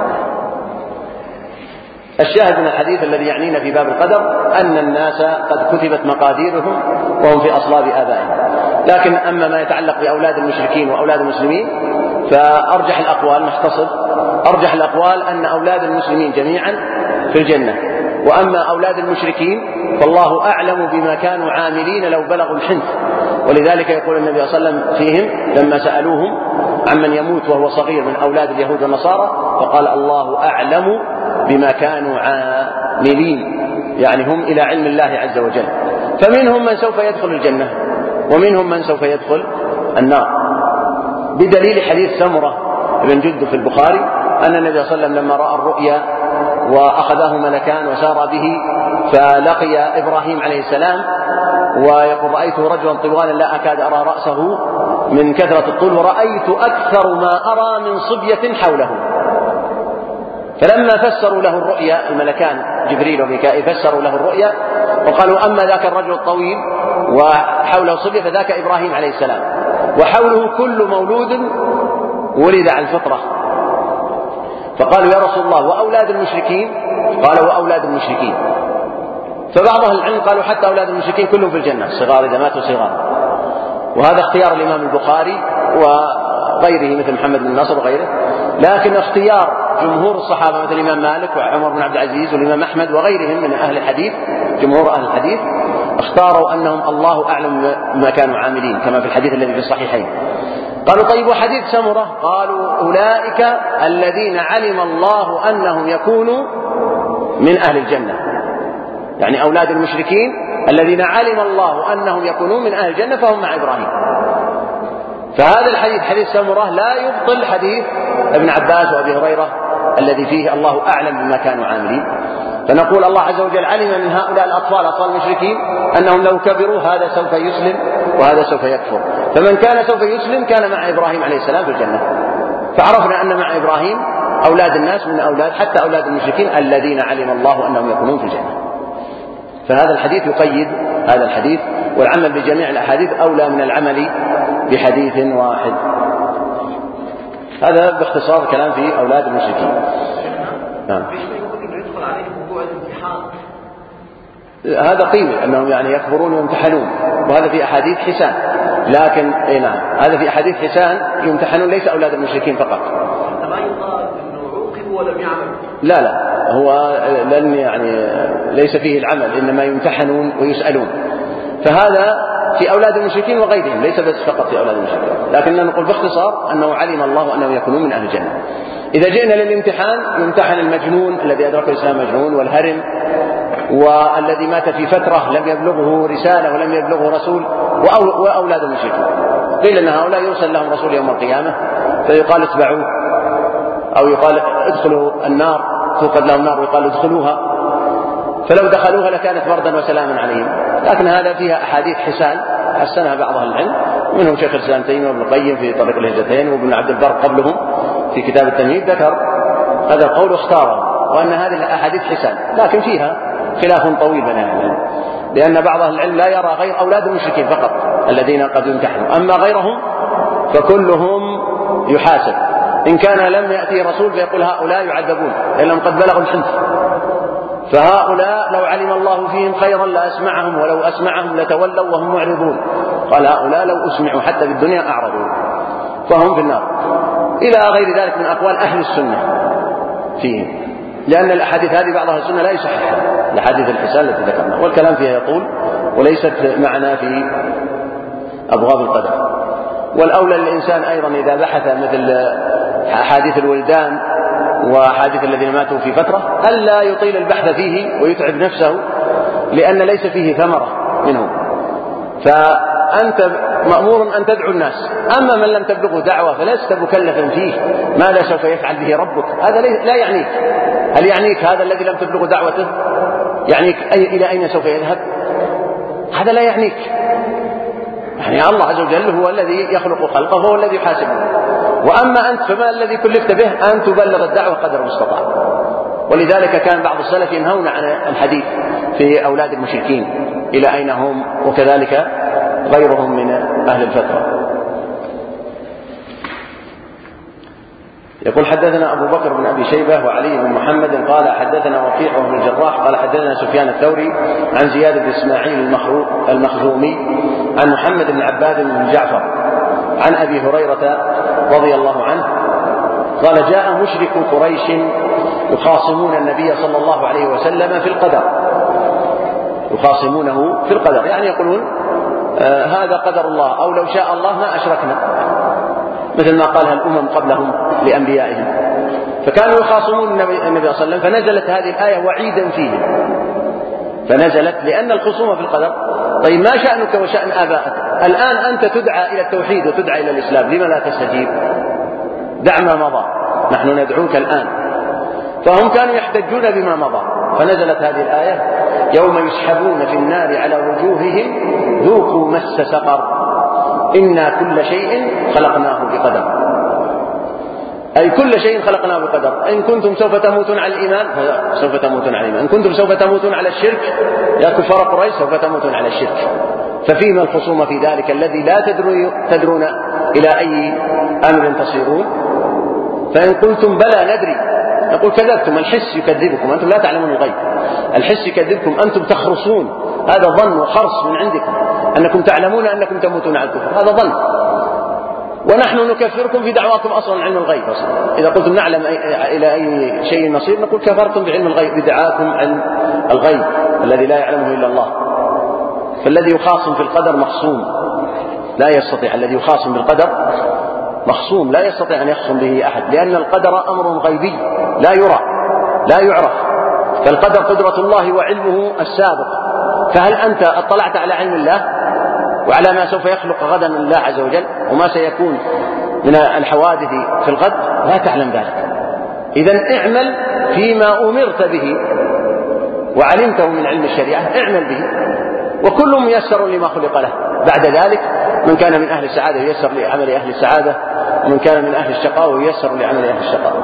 الشاهد من الحديث الذي يعنينا في باب القدر أن الناس قد كتبت مقاديرهم وهم في أصلاب آبائهم، لكن أما ما يتعلق بأولاد المشركين وأولاد المسلمين فأرجح الأقوال نختصر، أرجح الأقوال أن أولاد المسلمين جميعا في الجنة، وأما أولاد المشركين فالله أعلم بما كانوا عاملين لو بلغوا الحنث، ولذلك يقول النبي صلى الله عليه وسلم فيهم لما سألوهم عمن يموت وهو صغير من أولاد اليهود والنصارى فقال الله أعلم بما كانوا عاملين، يعني هم إلى علم الله عز وجل، فمنهم من سوف يدخل الجنة ومنهم من سوف يدخل النار، بدليل حديث سمرة بن جندب في البخاري أن النبي صلى الله عليه وسلم لما رأى الرؤيا وأخذه ملكان وسار به فلقي إبراهيم عليه السلام ويقول رأيته رجلا طوالا لا أكاد أرى رأسه من كثرة الطول ورأيت أكثر ما أرى من صبية حوله، فلما فسروا له الرؤيا الملكان جبريل وميكائيل فسروا له الرؤيا وقالوا أما ذاك الرجل الطويل وحوله صبية فذاك إبراهيم عليه السلام وحوله كل مولود ولد على الفطرة، فقالوا يا رسول الله وأولاد المشركين؟ قال وأولاد المشركين، فبعض أهل العلم قالوا حتى أولاد المشركين كلهم في الجنة صغار إذا ماتوا صغار، وهذا اختيار الإمام البخاري وغيره مثل محمد بن نصر وغيره، لكن اختيار جمهور الصحابة مثل الإمام مالك وعمر بن عبد العزيز والإمام أحمد وغيرهم من أهل الحديث، جمهور أهل الحديث اختاروا أنهم الله أعلم بما كانوا عاملين كما في الحديث الذي في الصحيحين. قالوا طيب وحديث سمرة؟ قالوا أولئك الذين علم الله أنهم يكونوا من أهل الجنة، يعني أولاد المشركين الذين علم الله أنهم يكونون من أهل الجنة فهم مع إبراهيم. فهذا الحديث حديث سمرة لا يبطل حديث ابن عباس وأبي هريرة الذي فيه الله أعلم بما كانوا عاملين، فنقول الله عز وجل علم من هؤلاء الأطفال أطفال المشركين أنهم لو كبروا هذا سوف يسلم وهذا سوف يكفر، فمن كان سوف يسلم كان مع إبراهيم عليه السلام في الجنة، فعرفنا أن مع إبراهيم أولاد الناس من أولاد حتى أولاد المشركين الذين علم الله أنهم يكونون في الجنة. فهذا الحديث يقيد هذا الحديث، والعمل بجميع الأحاديث أولى من العمل بحديث واحد. هذا باختصار كلام في أولاد المشركين. نعم. هذا قيل أنهم يعني يكبرون ويمتحنون، وهذا في أحاديث حسان، لكن إيه نعم هذا في أحاديث حسان يمتحنون ليس أولاد المشركين فقط. ما يقال إنه عوقب ولم يعمل؟ لا لا هو لن يعني ليس فيه العمل، إنما يمتحنون ويسألون، فهذا في أولاد المشركين وغيرهم ليس بس فقط في أولاد المشركين، لكننا نقول باختصار أنه علم الله أنهم يكونون من أهل الجنة. إذا جئنا للامتحان يمتحن المجنون الذي أدرك الإسلام مجنون، والهرم، والذي مات في فترة لم يبلغه رسالة ولم يبلغه رسول، وأولاد المشركين. قيل أن هؤلاء يرسل لهم رسول يوم القيامة فيقال اتبعوه، أو يقال ادخلوا النار توقد لهم نار ويقال ادخلوها، فلو دخلوها لكانت بردا وسلاما عليهم. لكن هذا فيها أحاديث حسان حسنها بعض أهل العلم، منهم شيخ الإسلام تيمية وابن القيم في طريق الهجرتين، وابن عبد البر قبلهم في كتاب التمهيد ذكر هذا القول واختاره، وأن هذه الأحاديث حسان، لكن فيها خلاف طويل بين أهل العلم. لأن بعض أهل العلم لا يرى غير أولاد المشركين فقط الذين قد يمتحنوا، أما غيرهم فكلهم يحاسب. إن كان لم يأتي رسول فيقول هؤلاء يعذبون لأنهم قد بلغوا الحنث، فهؤلاء لو علم الله فيهم خيرا لأسمعهم ولو أسمعهم لتولوا وهم معرضون، قال هؤلاء لو أسمعوا حتى في الدنيا أعرضوا فهم في النار، إلى غير ذلك من أقوال أهل السنة فيهم، لأن الأحاديث هذه بعض أهل السنة لا يصححها، الأحاديث الحسان التي ذكرنا، والكلام فيها يطول وليست معنا في أبواب القدر. والأولى للإنسان أيضا إذا بحث مثل أحاديث الولدان وأحاديث الذين ماتوا في فترة ألا يطيل البحث فيه ويتعب نفسه، لأن ليس فيه ثمرة منه، فأنت مأمور أن تدعو الناس، أما من لم تبلغه دعوة فلست مكلفا فيه ماذا سوف يفعل به ربك، هذا لا يعنيك. هل يعنيك هذا الذي لم تبلغه دعوته؟ يعنيك أي إلى أين سوف يذهب؟ هذا لا يعنيك. يعني الله عز وجل هو الذي يخلق خلقه وهو الذي يحاسبه، وأما أنت فما الذي كلفت به؟ أن تبلغ الدعوة قدر المستطاع. ولذلك كان بعض السلف ينهون عن الحديث في أولاد المشركين إلى أين هم، وكذلك غيرهم من أهل الفترة. يقول حدثنا أبو بكر بن أبي شيبة وعلي بن محمد قال حدثنا وكيع بن الجراح قال حدثنا سفيان الثوري عن زياد بن إسماعيل المخزومي عن محمد بن عباد بن جعفر عن أبي هريرة رضي الله عنه قال جاء مشرك قريش يخاصمون النبي صلى الله عليه وسلم في القدر، يخاصمونه في القدر يعني يقولون آه هذا قدر الله، أو لو شاء الله ما أشركنا، مثل ما قالها الأمم قبلهم لأنبيائهم. فكانوا يخاصمون النبي صلى الله عليه وسلم، فنزلت هذه الآية وعيدا فيه، فنزلت لأن الخصومة في القدر. طيب ما شأنك وشأن آبائك؟ الآن أنت تدعى إلى التوحيد وتدعى إلى الإسلام، لما لا تستجيب؟ دع ما مضى، نحن ندعوك الآن. فهم كانوا يحتجون بما مضى، فنزلت هذه الآية يوم يسحبون في النار على وجوههم ذوقوا مس سقر إنا كل شيء خلقناه بقدر، أي كل شيء خلقناه بقدر. إن كنتم سوف تموتون على الإيمان سوف تموتون على الإيمان، إن كنتم سوف تموتون على الشرك يا كفار قريش سوف تموتون على الشرك. ففيما الخصومة في ذلك الذي لا تدرون إلى أي أمر تصيرون؟ فإن قلتم بلى ندري نقول كذبتم، الحس يكذبكم، أنتم لا تعلمون الغيب، الحس يكذبكم، أنتم تخرصون، هذا ظن وخرص من عندكم أنكم تعلمون أنكم تموتون على الكفر، هذا ظن. ونحن نكفركم في دعواكم أصلا علم الغيب أصلا. إذا قلتم نعلم إلى أي شيء نصير نقول كفرتم بعلم الغيب، بدعاكم علم الغيب الذي لا يعلمه إلا الله. فالذي يخاصم في القدر مخصوم لا يستطيع، الذي يخاصم بالقدر مخصوم لا يستطيع أن يخصم به أحد، لأن القدر أمر غيبي لا يرى لا يعرف، فالقدر قدرة الله وعلمه السابق. فهل أنت اطلعت على علم الله وعلى ما سوف يخلق غدا الله عز وجل وما سيكون من الحوادث في الغد؟ لا تعلم ذلك. إذن اعمل فيما أمرت به وعلمته من علم الشريعة، اعمل به، وكل ميسر لما خلق له. بعد ذلك من كان من أهل السعادة ييسر لعمل أهل السعادة، ومن كان من أهل الشقاء ييسر لعمل أهل الشقاء.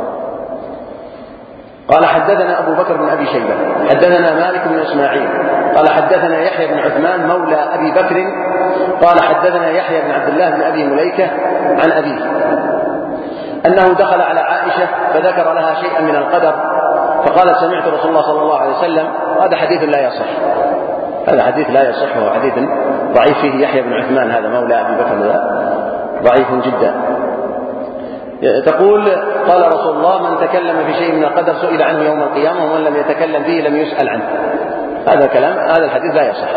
قال حدثنا أبو بكر بن أبي شيبة حدثنا مالك بن إسماعيل قال حدثنا يحيى بن عثمان مولى أبي بكر قال حدثنا يحيى بن عبد الله بن أبي مليكة عن أبيه أنه دخل على عائشة فذكر لها شيئا من القدر، فقالت سمعت رسول الله صلى الله عليه وسلم. هذا حديث لا يصح، هذا حديث لا يصح، وهو حديث ضعيف فيه يحيى بن عثمان هذا مولى أبي بكر، ضعيف جدا. تقول قال رسول الله من تكلم في شيء من القدر سئل عنه يوم القيامة ومن لم يتكلم فيه لم يسأل عنه. هذا كلام، هذا الحديث لا يصح،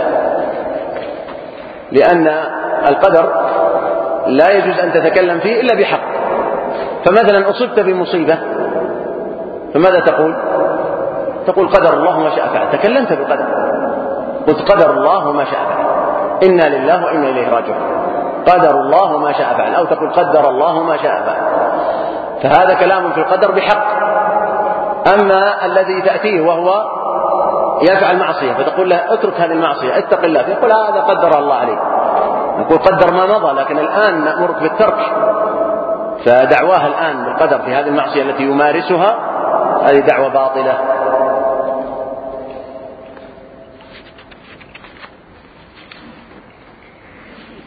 لأن القدر لا يجوز أن تتكلم فيه إلا بحق. فمثلا أصبت بمصيبة فماذا تقول؟ تقول قدر الله ما شاء فعل، تكلمت بالقدر، قلت قدر الله ما شاء فعل، إنا لله وإنا إليه راجعون، قدر الله ما شاء فعل، أو تقول قدر الله ما شاء فعل. فهذا كلام في القدر بحق. أما الذي تأتيه وهو يفعل معصية فتقول له اترك هذه المعصية اتق الله، فيقول هذا قدر الله عليه، نقول قدر ما مضى، لكن الآن نأمرك بالترك. فدعواه الآن بالقدر في هذه المعصية التي يمارسها هذه دعوة باطلة.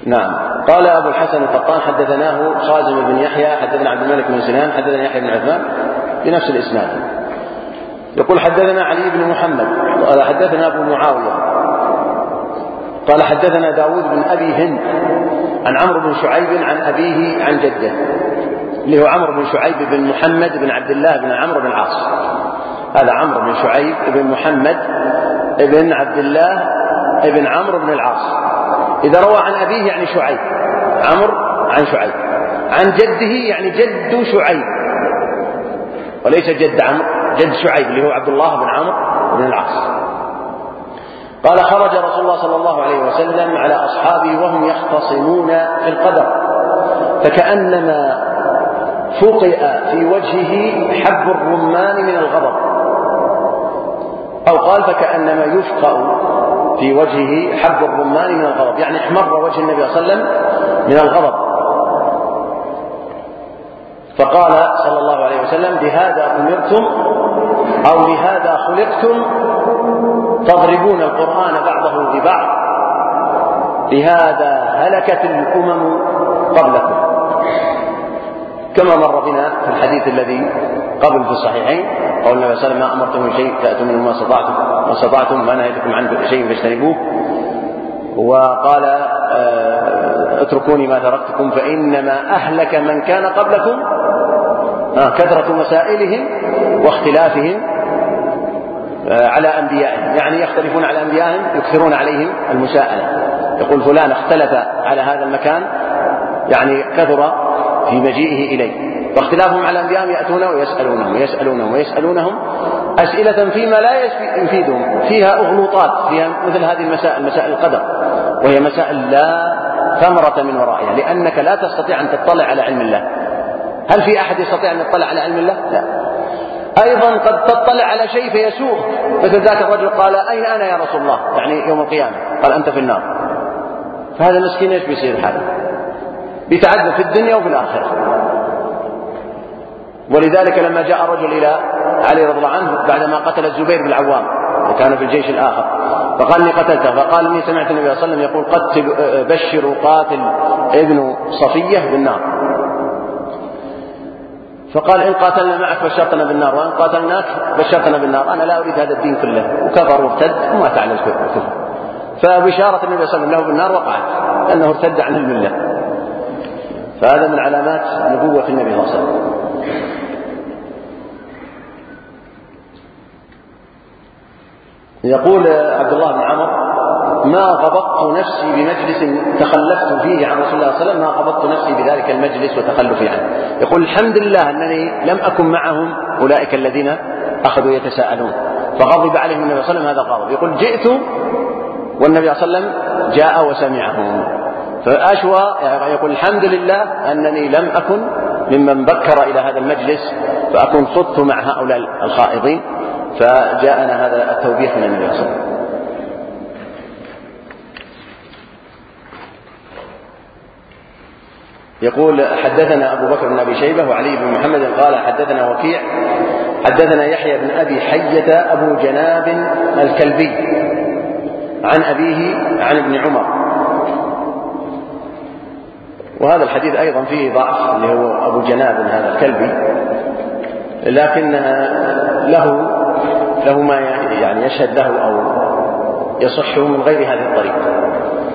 نعم. قال أبو الحسن القطان حدثناه خازم بن يحيى حدثنا عبد الملك بن سنان حدثنا يحيى بن عثمان بنفس الإسناد. يقول حدثنا علي بن محمد قال حدثنا أبو معاوية قال حدثنا داود بن أبي هند عن عمرو بن شعيب عن أبيه عن جده اللي هو عمرو بن شعيب بن محمد بن عبد الله بن عمرو بن العاص. هذا عمرو بن شعيب بن محمد بن عبد الله بن عمرو بن العاص. إذا روى عن أبيه يعني شعيب، عمرو عن شعيب، عن جده يعني جد شعيب وليس جد عمرو، جد شعيب اللي هو عبد الله بن عمرو بن العاص. قال خرج رسول الله صلى الله عليه وسلم على أصحابه وهم يختصمون في القدر فكأنما فقئ في وجهه حب الرمان من الغضب، أو قال فكأنما يفقأ في وجهه حب الرمان من الغضب، يعني احمر وجه النبي صلى الله عليه وسلم من الغضب. فقال صلى الله عليه وسلم بهذا أمرتم أو لهذا خلقتم تضربون القرآن بعضه ببعض لهذا هلكت الأمم قبلكم، كما مر بنا في الحديث الذي قبل في الصحيحين قول النبي صلى الله عليه وسلم ما أمرتم شيء تأتوا منه ما استطعتم ما استطعتم ما نهيتكم عنه شيء فاجتنبوه، وقال اتركوني ما تركتكم فإنما أهلك من كان قبلكم كثرة مسائلهم واختلافهم على أنبيائهم، يعني يختلفون على أنبيائهم يكثرون عليهم المساءلة. يقول فلان اختلف على هذا المكان يعني كثر في مجيئه إليه، واختلافهم على أنبيائهم يأتون ويسألونهم ويسألونهم ويسألونهم أسئلة فيما لا يفيدهم، فيها أغلوطات، فيها مثل هذه المسائل مسائل القدر، وهي مسائل لا ثمرة من ورائها، لأنك لا تستطيع أن تطلع على علم الله. هل في أحد يستطيع أن يطلع على علم الله؟ لا. أيضا قد تطلع على شيء فيسوء، مثل ذاك الرجل قال أين أنا يا رسول الله، يعني يوم القيامة، قال أنت في النار. فهذا المسكين إيش بيصير حاله؟ بيتعذب في الدنيا وفي الآخرة. ولذلك لما جاء رجل إلى علي رضي الله عنه بعدما قتل الزبير بن العوام وكان في الجيش الآخر فقال إني قتلته، فقال إني سمعت النبي صلى الله عليه وسلم يقول قتل بشروا قاتل ابن صفية بالنار، فقال إن قاتلنا معك بشرتنا بالنار وإن قاتلناك بشرتنا بالنار، أنا لا أريد هذا الدين كله، وكفر وارتد ومات على الكفر. فبشارة النبي صلى الله عليه وسلم له بالنار وقعت أنه ارتد عن الملة. فهذا من علامات نبوة النبي صلى الله عليه وسلم. يقول عبد الله بن عمر ما غبطت نفسي بمجلس تخلفت فيه عن رسول الله صلى الله عليه وسلم، ما غبطت نفسي بذلك المجلس وتخلفي عنه. يقول الحمد لله أنني لم أكن معهم أولئك الذين أخذوا يتساءلون فغضب عليهم النبي صلى الله عليه وسلم هذا غضب. يقول جئت والنبي صلى الله عليه وسلم جاء وسمعهم فأشوى، يقول الحمد لله أنني لم أكن ممن بكر إلى هذا المجلس فأكون صدت مع هؤلاء الخائضين، فجاءنا هذا التوبيخ من النبي صلى الله عليه وسلم. يقول حدثنا أبو بكر بن أبي شيبة وعلي بن محمد قال حدثنا وكيع حدثنا يحيى بن أبي حية أبو جناب الكلبي عن أبيه عن ابن عمر. وهذا الحديث أيضا فيه ضعف اللي هو أبو جناب هذا الكلبي، لكن له له ما يعني يشهد له أو يصح من غير هذه الطريقة.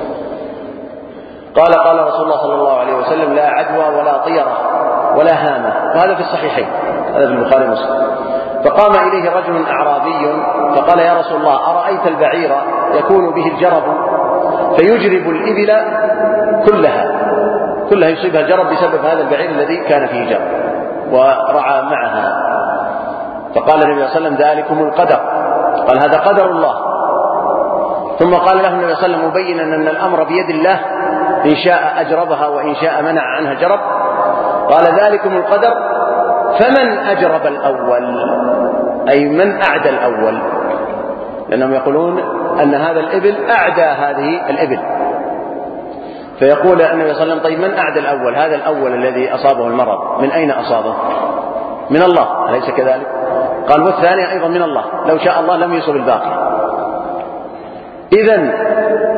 قال قال رسول الله صلى الله عليه وسلم لا عدوى ولا طيرة ولا هامة، وهذا في الصحيحين، هذا في البخاري ومسلم. فقام إليه رجل أعرابي فقال يا رسول الله أرأيت البعير يكون به الجرب فيجرب الإبل كلها كلها يصيبها الجرب بسبب هذا البعير الذي كان فيه جرب ورعى معها. فقال النبي صلى الله عليه وسلم ذلكم القدر، قال هذا قدر الله. ثم قال له النبي صلى الله عليه وسلم مبينا أن الأمر بيد الله إن شاء أجربها وإن شاء منع عنها جرب، قال ذلكم القدر فمن أجرب الأول، أي من أعدى الأول، لأنهم يقولون أن هذا الإبل أعدى هذه الإبل. فيقول النبي صلى الله عليه وسلم طيب من أعدى الأول؟ هذا الأول الذي أصابه المرض من أين أصابه؟ من الله، أليس كذلك؟ قال والثاني أيضا من الله، لو شاء الله لم يصب الباقي. إذن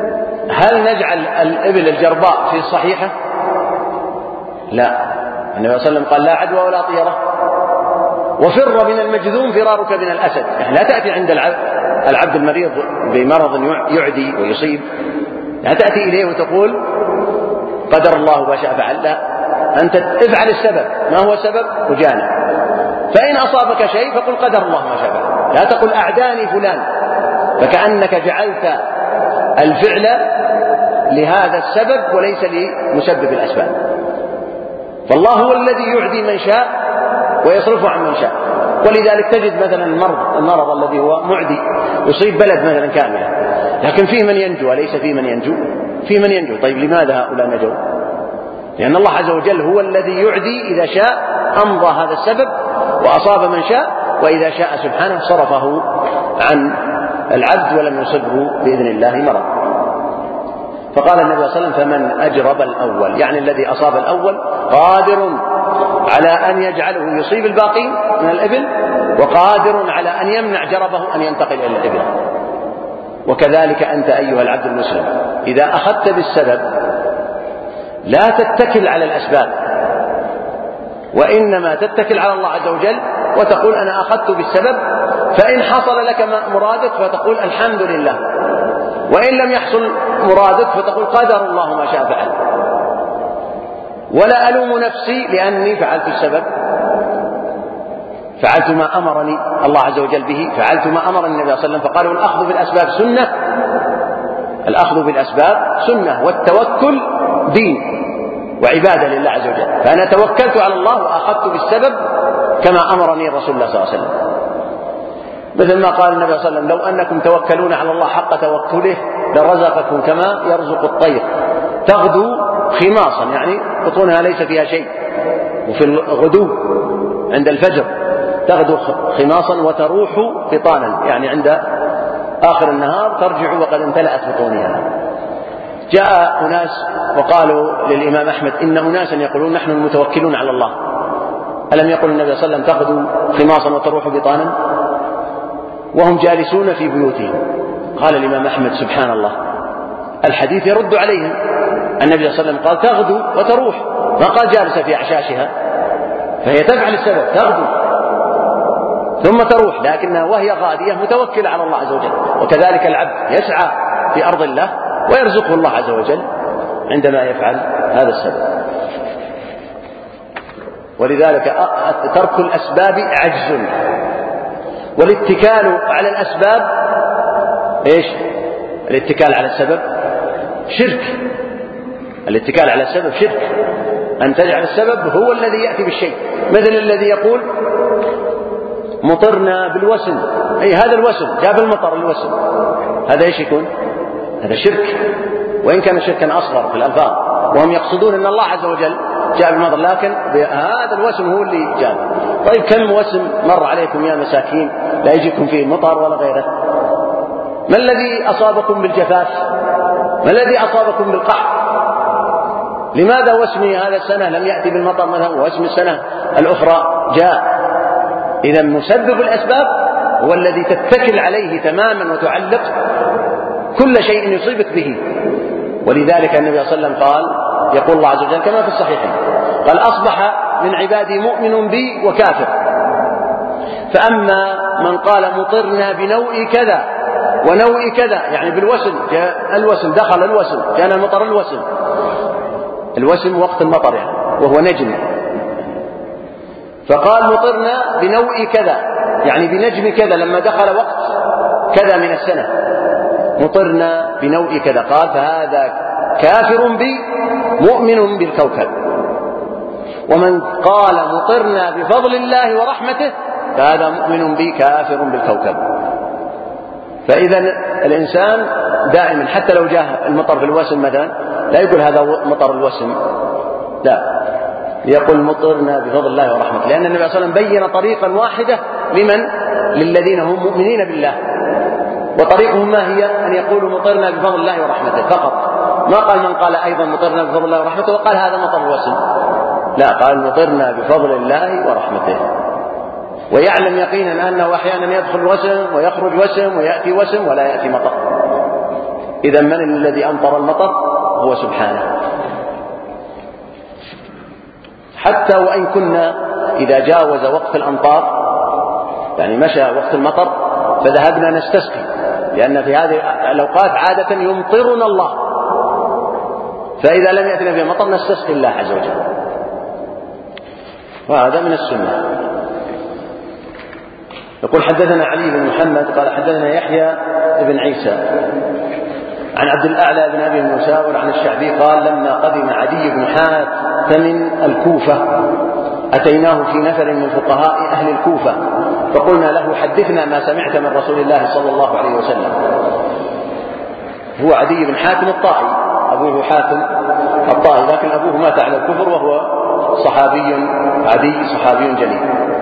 هل نجعل الإبل الجرباء في الصحيحة؟ لا، النبي صلى الله عليه وسلم قال لا عدوى ولا طيرة، وفر من المجذوم فرارك من الأسد. يعني لا تأتي عند العبد, العبد المريض بمرض يعدي ويصيب، لا تأتي إليه وتقول قدر الله ما شاء فعل، لا، أنت افعل السبب. ما هو سبب؟ وجانب. فإن أصابك شيء فقل قدر الله ما شاء فعل، لا تقل أعداني فلان، فكأنك جعلت الفعل لهذا السبب وليس لمسبب الأسباب. فالله هو الذي يعدي من شاء ويصرفه عن من شاء. ولذلك تجد مثلا المرض, المرض الذي هو معدي يصيب بلد مثلا كاملة، لكن فيه من ينجو وليس فيه من ينجو، فيه من ينجو. طيب لماذا هؤلاء نجوا؟ لأن الله عز وجل هو الذي يعدي، إذا شاء أمضى هذا السبب وأصاب من شاء، وإذا شاء سبحانه صرفه عن العبد ولم يصبه بإذن الله مرض. فقال النبي صلى الله عليه وسلم فمن أجرب الأول، يعني الذي أصاب الأول قادر على أن يجعله يصيب الباقين من الإبل، وقادر على أن يمنع جربه أن ينتقل إلى الإبل. وكذلك أنت أيها العبد المسلم إذا أخذت بالسبب لا تتكل على الأسباب، وإنما تتكل على الله عز وجل وتقول أنا أخذت بالسبب، فإن حصل لك مرادك فتقول الحمد لله، وإن لم يحصل مرادك فتقول قدر الله ما شاء فعل. ولا ألوم نفسي لأني فعلت السبب، فعلت ما أمرني الله عز وجل به، فعلت ما أمرني النبي صلى الله عليه وسلم. فقالوا الأخذ بالأسباب سنة، الأخذ بالأسباب سنة، والتوكل دين وعبادة لله عز وجل. فأنا توكلت على الله وأخذت بالسبب كما أمرني الرسول الله صلى الله عليه وسلم، مثل ما قال النبي صلى الله عليه وسلم لو أنكم توكلون على الله حق توكله لرزقكم كما يرزق الطير تغدو خماصا، يعني بطونها ليس فيها شيء، وفي الغدو عند الفجر تغدو خماصا وتروح بطانا، يعني عند آخر النهار ترجع وقد امتلأت بطونها. جاء أناس وقالوا للإمام أحمد إن أناسا يقولون نحن المتوكلون على الله، ألم يقل النبي صلى الله عليه وسلم تغدو خماصا وتروح بطانا وهم جالسون في بيوتهم؟ قال الإمام أحمد سبحان الله، الحديث يرد عليهم. النبي صلى الله عليه وسلم قال تغدو وتروح، ما قال جالسة في عشاشها، فهي تفعل السبب تغدو ثم تروح، لكنها وهي غادية متوكلة على الله عز وجل. وكذلك العبد يسعى في أرض الله ويرزقه الله عز وجل عندما يفعل هذا السبب. ولذلك ترك الأسباب عجز، والاتكال على الأسباب إيش؟ الاتكال على السبب شرك. الاتكال على السبب شرك، أن تجعل السبب هو الذي يأتي بالشيء، مثل الذي يقول مطرنا بالوسن، أي هذا الوسن جاب المطر الوسن، هذا إيش يكون؟ هذا شرك، وإن كان شركا أصغر في الألفاظ، وهم يقصدون أن الله عز وجل جاب المطر، لكن هذا الوسم هو اللي جاب. طيب كم وسم مر عليكم يا مساكين لا يجيكم فيه مطر ولا غيره؟ ما الذي أصابكم بالجفاف؟ ما الذي أصابكم بالقحط؟ لماذا وسمي هذا السنة لم يأتي بالمطر مثلا ووسم السنة الأخرى جاء؟ إذا مسبب الأسباب هو الذي تتكل عليه تماما وتعلق كل شيء يصيبك به. ولذلك النبي صلى الله عليه وسلم قال يقول الله عز وجل كما في الصحيحين قال أصبح من عبادي مؤمن بي وكافر، فأما من قال مطرنا بنوء كذا ونوء كذا، يعني بالوسم، جاء الوسم دخل الوسم، كان المطر الوسم، الوسم وقت المطر يعني وهو نجم، فقال مطرنا بنوء كذا يعني بنجم كذا لما دخل وقت كذا من السنة مطرنا بنوء كذا، قال فهذا كافر بي مؤمن بالكوكب. ومن قال مطرنا بفضل الله ورحمته فهذا مؤمن بي كافر بالكوكب. فإذا الإنسان دائما حتى لو جاء المطر في الوسم مثلا لا يقول هذا مطر الوسم، لا، يقول مطرنا بفضل الله ورحمته، لأن النبي صلى الله عليه وسلم بين طريقا واحدة لمن للذين هم مؤمنين بالله، وطريقهم ما هي؟ أن يقولوا مطرنا بفضل الله ورحمته فقط، ما قال من قال أيضا مطرنا بفضل الله ورحمته وقال هذا مطر الوسم، لا، قال مطرنا بفضل الله ورحمته، ويعلم يقينا أنه أحيانا يدخل وسم ويخرج وسم ويأتي وسم ولا يأتي مطر. إذا من الذي أمطر المطر؟ هو سبحانه. حتى وإن كنا إذا جاوز وقت الأمطار يعني مشى وقت المطر فذهبنا نستسقي، لأن في هذه الأوقات عادة يمطرنا الله، فإذا لم يأتنا فيها مطر نستسقي الله عز وجل، وهذا من السنة. يقول حدثنا علي بن محمد قال حدثنا يحيى بن عيسى عن عبد الأعلى بن أبي المساور عن الشعبي قال لما قدم عدي بن حاتم الكوفة أتيناه في نفر من فقهاء أهل الكوفة فقلنا له حدثنا ما سمعت من رسول الله صلى الله عليه وسلم. هو عدي بن حاتم الطائي، أبوه حاتم الطائي، لكن أبوه مات على الكفر وهو صحابي عدي صحابي جليل.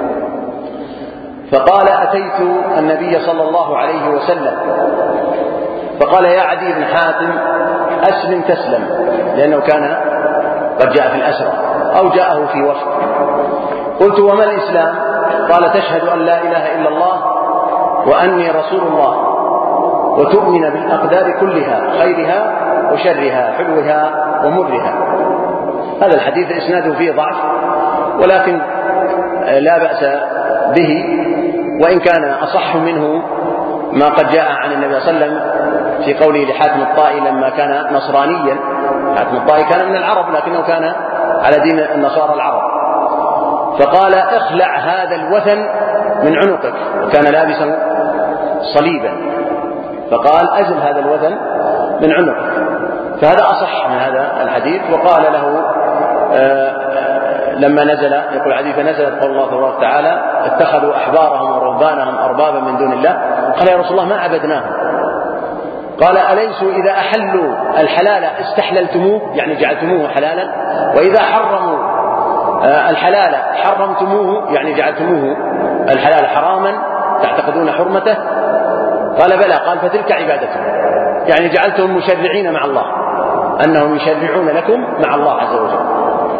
فقال أتيت النبي صلى الله عليه وسلم فقال يا عدي بن حاتم أسلم تسلم، لأنه كان قد جاء في الأسرى أو جاءه في وفد. قلت وما الإسلام؟ قال تشهد أن لا إله إلا الله وأني رسول الله وتؤمن بالأقدار كلها خيرها وشرها حلوها ومرها. هذا الحديث إسناده فيه ضعف ولكن لا بأس به، وإن كان أصح منه ما قد جاء عن النبي صلى الله عليه وسلم في قوله لحاتم الطائي لما كان نصرانيا. حاتم الطائي كان من العرب لكنه كان على دين النصارى العرب، فقال اخلع هذا الوثن من عنقك، وكان لابسا صليبا، فقال أزل هذا الوثن من عنقك. فهذا أصح من هذا الحديث. وقال له آه لما نزل يقول الحديث نزلت قول الله تبارك وتعالى اتخذوا أحبارهم ورهبانهم أربابا من دون الله. قال يا رسول الله ما عبدناهم. قال أليسوا إذا أحلوا الحلال استحللتموه، يعني جعلتموه حلالا، وإذا حرموا الحلال حرمتموه، يعني جعلتموه الحلال حراما تعتقدون حرمته؟ قال بلى. قال فتلك عبادتهم، يعني جعلتهم مشرعين مع الله، أنهم يشرعون لكم مع الله عز وجل.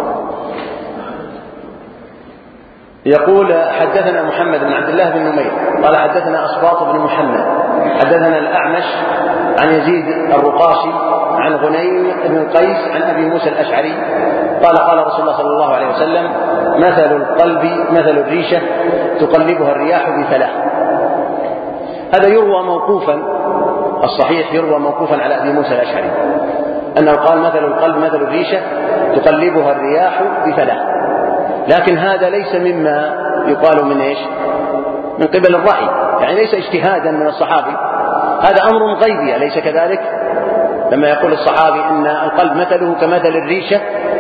يقول حدثنا محمد بن عبد الله بن نمير قال حدثنا أسباط بن محمد حدثنا الأعمش عن يزيد الرقاشي عن غنيم بن قيس عن أبي موسى الأشعري قال قال رسول الله صلى الله عليه وسلم مثل القلب مثل الريشة تقلبها الرياح بثلاث. هذا يروى موقوفا، الصحيح يروى موقوفا على أبي موسى الأشعري أنه قال مثل القلب مثل الريشة تقلبها الرياح بثلاث، لكن هذا ليس مما يقال من إيش؟ من قبل الرأي، يعني ليس اجتهادا من الصحابي، هذا أمر غيبي أليس كذلك؟ لما يقول الصحابي إن القلب مثله كمثل الريشة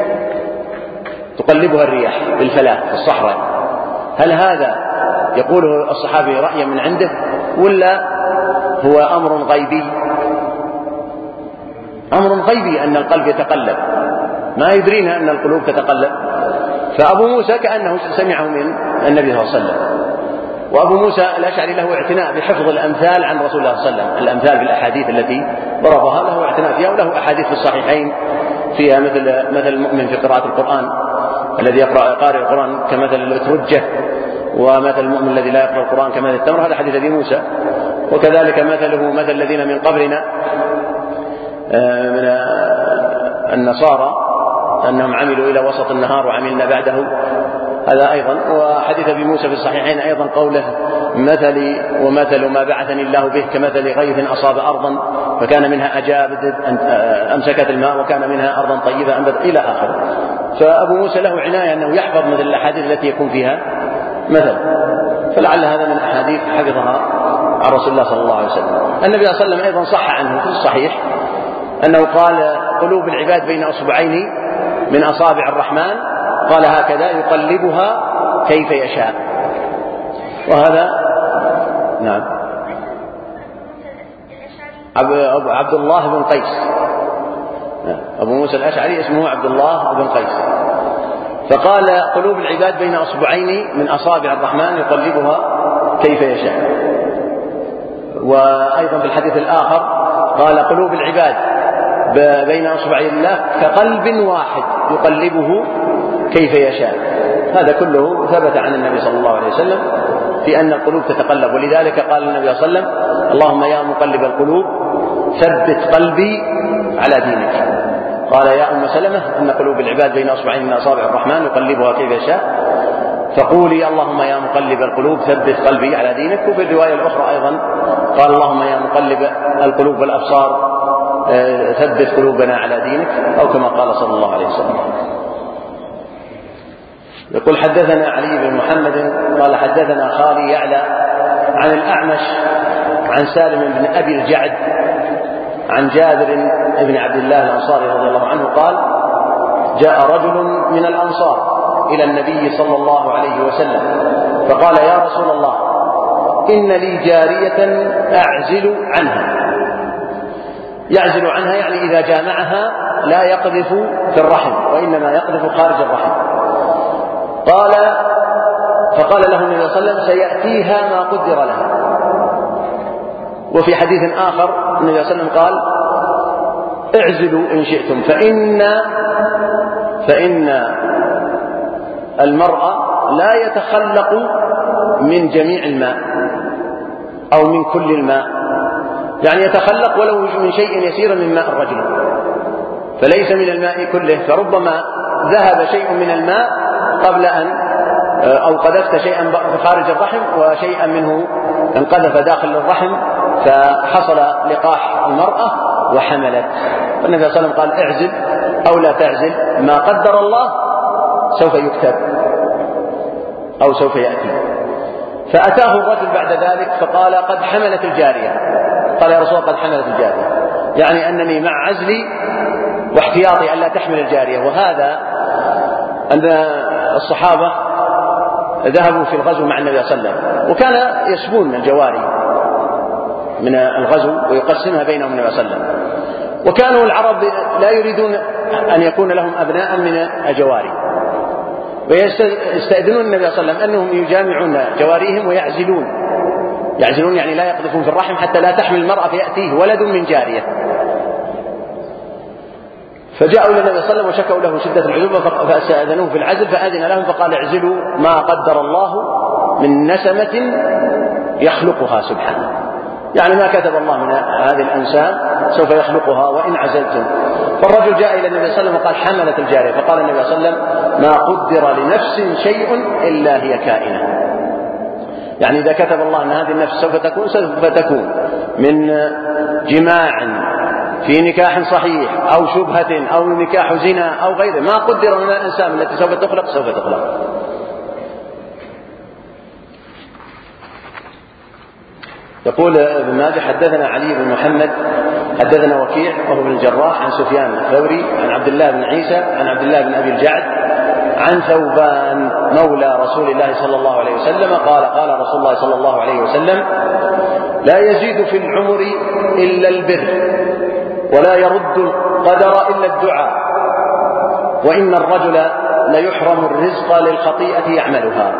تقلبها الرياح بالفلاة في الصحراء، هل هذا يقوله الصحابي رأيا من عنده ولا هو أمر غيبي؟ أمر غيبي أن القلب يتقلب، ما يدرينا أن القلوب تتقلب. فأبو موسى كأنه سمعه من النبي صلى الله عليه وسلم، وأبو موسى الأشعري له اعتناء بحفظ الأمثال عن رسول الله صلى الله عليه وسلم، الأمثال بالأحاديث التي ضربها له اعتناء فيها، وله أحاديث في الصحيحين فيها مثل مثل المؤمن في قراءة القرآن الذي يقرأ قارئ القرآن كمثل الأترجة، ومثل المؤمن الذي لا يقرأ القرآن كمثل التمر، هذا حديث أبي موسى. وكذلك مثله مثل الذين من قبلنا من النصارى أنهم عملوا إلى وسط النهار وعملنا بعده، هذا أيضا. وحديث أبي موسى في الصحيحين أيضا قوله مثلي ومثل ما بعثني الله به كمثل غيث أصاب أرضا فكان منها أجابد أمسكت الماء وكان منها أرضا طيبة أنبت إلى آخره. فأبو موسى له عناية أنه يحفظ مثل الأحاديث التي يكون فيها مثل، فلعل هذا من أحاديث حفظها عن رسول الله صلى الله عليه وسلم. النبي صلى الله عليه وسلم أيضا صح عنه في الصحيح أنه قال قلوب العباد بين أصبعين من أصابع الرحمن، قال هكذا يقلبها كيف يشاء. وهذا نعم عبد الله بن قيس، أبو موسى الأشعري اسمه عبد الله بن قيس، فقال قلوب العباد بين أصبعين من أصابع الرحمن يقلبها كيف يشاء. وأيضا في الحديث الآخر قال قلوب العباد بين أصبعي الله كقلب واحد يقلبه كيف يشاء. هذا كله ثبت عن النبي صلى الله عليه وسلم في أن القلوب تتقلب، ولذلك قال النبي صلى الله عليه وسلم اللهم يا مقلب القلوب ثبت قلبي على دينك. قال يا أم سلمة إن قلوب العباد بين أصبعين من أصابع الرحمن يقلبها كيف يشاء فقولي اللهم يا مقلب القلوب ثبت قلبي على دينك. وفي الرواية الأخرى أيضا قال اللهم يا مقلب القلوب والأبصار ثبت قلوبنا على دينك، أو كما قال صلى الله عليه وسلم. يقول حدثنا علي بن محمد قال حدثنا خالي يعلى عن الأعمش عن سالم بن أبي الجعد عن جابر بن عبد الله الأنصاري رضي الله عنه قال جاء رجل من الأنصار إلى النبي صلى الله عليه وسلم فقال يا رسول الله إن لي جارية أعزل عنها. يعزل عنها يعني إذا جامعها لا يقذف في الرحم وإنما يقذف خارج الرحم. قال فقال له النبي صلى الله عليه وسلم سيأتيها ما قدر لها. وفي حديث آخر النبي صلى الله عليه وسلم قال اعزلوا إن شئتم فإن فإن المرأة لا يتخلق من جميع الماء أو من كل الماء، يعني يتخلق ولو من شيء يسير من ماء الرجل، فليس من الماء كله، فربما ذهب شيء من الماء قبل أن أو قذفت شيئا في خارج الرحم وشيئا منه انقذف داخل الرحم فحصل لقاح المرأة وحملت. النبي صلى الله عليه وسلم قال اعزل أو لا تعزل ما قدر الله سوف يكتب أو سوف يأتي. فأتاه الرجل بعد ذلك فقال قد حملت الجارية. قال يا رسول الله قد حملت الجارية، يعني أنني مع عزلي واحتياطي ألا تحمل الجارية. وهذا أن الصحابة ذهبوا في الغزو مع النبي صلى الله عليه وسلم وكان يسبون الجواري من الغزو ويقسمها بينهم النبي صلى الله عليه وسلم، وكانوا العرب لا يريدون أن يكون لهم أبناء من الجواري ويستأذنون النبي صلى الله عليه وسلم أنهم يجامعون جواريهم ويعزلون يعزلون يعني لا يقذفون في الرحم حتى لا تحمل المرأة فيأتيه ولد من جارية. فجاءوا إلى النبي صلى الله عليه وسلم وشكوا له شدة العزوبة فاستأذنوه في العزل فأذن لهم فقال اعزلوا ما قدر الله من نسمة يخلقها سبحانه، يعني ما كتب الله من هذه الأنساب سوف يخلقها وإن عزلتم. فالرجل جاء إلى النبي صلى الله عليه وسلم وقال حملت الجارية، فقال النبي صلى الله عليه وسلم ما قدر لنفس شيء إلا هي كائنة، يعني إذا كتب الله أن هذه النفس سوف تكون سوف تكون من جماع في نكاح صحيح أو شبهة أو نكاح زنا أو غيره، ما قدر من الأنساب التي سوف تخلق سوف تخلق. يقول ابن ماجه حدثنا علي بن محمد حدثنا وكيع وهو بن الجراح عن سفيان الثوري عن عبد الله بن عيسى عن عبد الله بن أبي الجعد عن ثوبان مولى رسول الله صلى الله عليه وسلم قال قال رسول الله صلى الله عليه وسلم لا يزيد في العمر إلا البر ولا يرد القدر إلا الدعاء وإن الرجل ليحرم الرزق للخطيئة يعملها.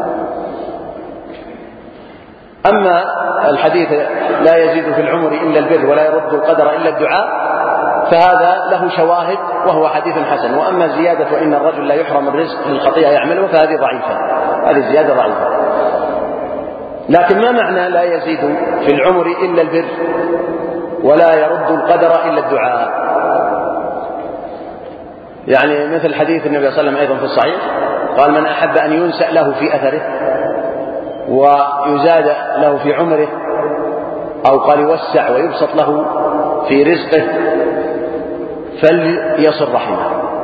أما الحديث لا يزيد في العمر إلا البر ولا يرد القدر إلا الدعاء فهذا له شواهد وهو حديث حسن. وأما زيادة وإن الرجل لا يحرم الرزق للخطيئة يعمله فهذه ضعيفة، هذه زيادة ضعيفة. لكن ما معنى لا يزيد في العمر إلا البر ولا يرد القدر إلا الدعاء؟ يعني مثل حديث النبي صلى الله عليه وسلم أيضا في الصحيح قال من أحب أن ينسأ له في أثره ويزاد له في عمره أو قال يوسع ويبسط له في رزقه فليصل رحمه،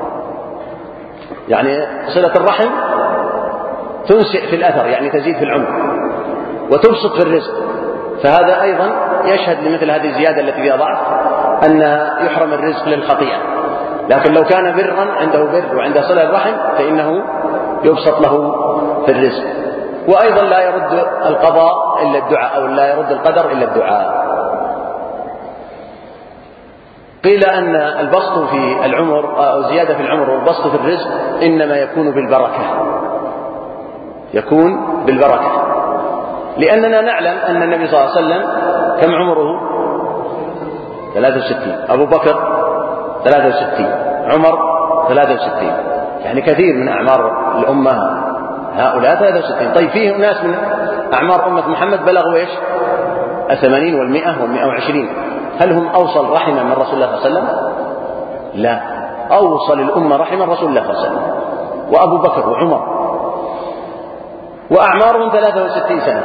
يعني صلة الرحم تنسئ في الأثر يعني تزيد في العمر وتبسط في الرزق، فهذا أيضا يشهد لمثل هذه الزيادة التي فيها ضعف أنها يحرم الرزق للخطيئة. لكن لو كان برا عنده بر وعنده صلة الرحم فإنه يبسط له في الرزق. وأيضا لا يرد القضاء إلا الدعاء أو لا يرد القدر إلا الدعاء. قيل أن البسط في العمر أو زيادة في العمر والبسط في الرزق إنما يكون بالبركة، يكون بالبركة، لأننا نعلم أن النبي صلى الله عليه وسلم كم عمره؟ ثلاثة وستين، أبو بكر ثلاثة وستين، عمر ثلاثة وستين، يعني كثير من أعمار الأمة هؤلاء ثلاثة وستين. طيب فيه ناس من أعمار أمة محمد بلغوا إيش؟ الثمانين والمئة والمئة وعشرين، هل هم أوصل رحما من رسول الله صلى الله عليه وسلم؟ لا، أوصل الأمة رحما رسول الله صلى الله عليه وسلم وأبو بكر وعمر، وأعمارهم ثلاثة وستين سنة،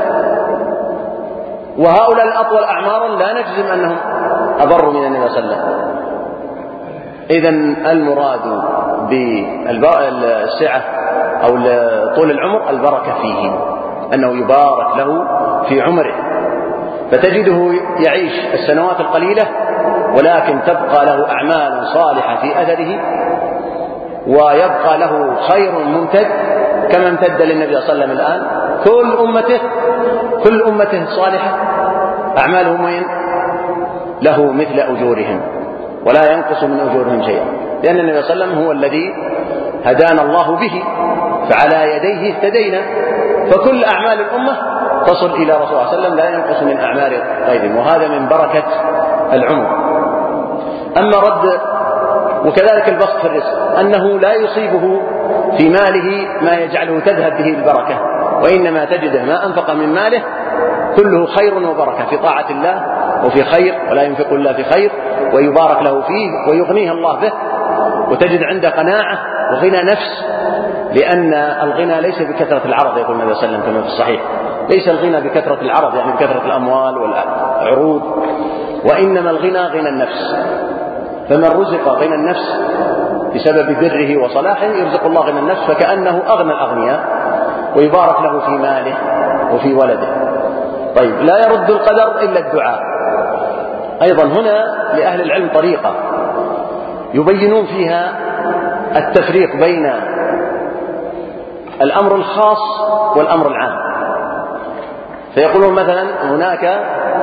وهؤلاء الأطول أعمارا لا نجزم أنهم أبروا من النبي صلى الله عليه وسلم. إذن المراد بالسعة أو طول العمر البركة فيه، أنه يبارك له في عمره، فتجده يعيش السنوات القليلة ولكن تبقى له أعمال صالحة في أثره، ويبقى له خير ممتد كما امتد للنبي صلى الله عليه وسلم الآن. كل أمته كل أمته صالحة، أعمالهم وين له مثل أجورهم ولا ينقص من أجورهم شيئا، لأن النبي صلى الله عليه وسلم هو الذي هدانا الله به، فعلى يديه اهتدينا، فكل أعمال الأمة تصل إلى رسول الله صلى الله عليه وسلم لا ينقص من أعمال غيرهم، وهذا من بركة العمر. أما رد وكذلك البسط في الرزق، أنه لا يصيبه في ماله ما يجعله تذهب به البركة، وإنما تجده ما أنفق من ماله كله خير وبركة في طاعة الله وفي خير، ولا ينفق إلا في خير، ويبارك له فيه ويغنيه الله به، وتجد عنده قناعة وغنى نفس، لأن الغنى ليس بكثرة العرض، يقول النبي صلى الله عليه وسلم كما في الصحيح، ليس الغنى بكثرة العرض يعني بكثرة الأموال والعروض، وإنما الغنى غنى النفس. فمن رزق غنى النفس بسبب بره وصلاحه يرزق الله غنى النفس، فكأنه أغنى الأغنياء ويبارك له في ماله وفي ولده. طيب، لا يرد القدر إلا الدعاء. أيضا هنا لأهل العلم طريقة يبينون فيها التفريق بين الأمر الخاص والأمر العام، فيقولون مثلا هناك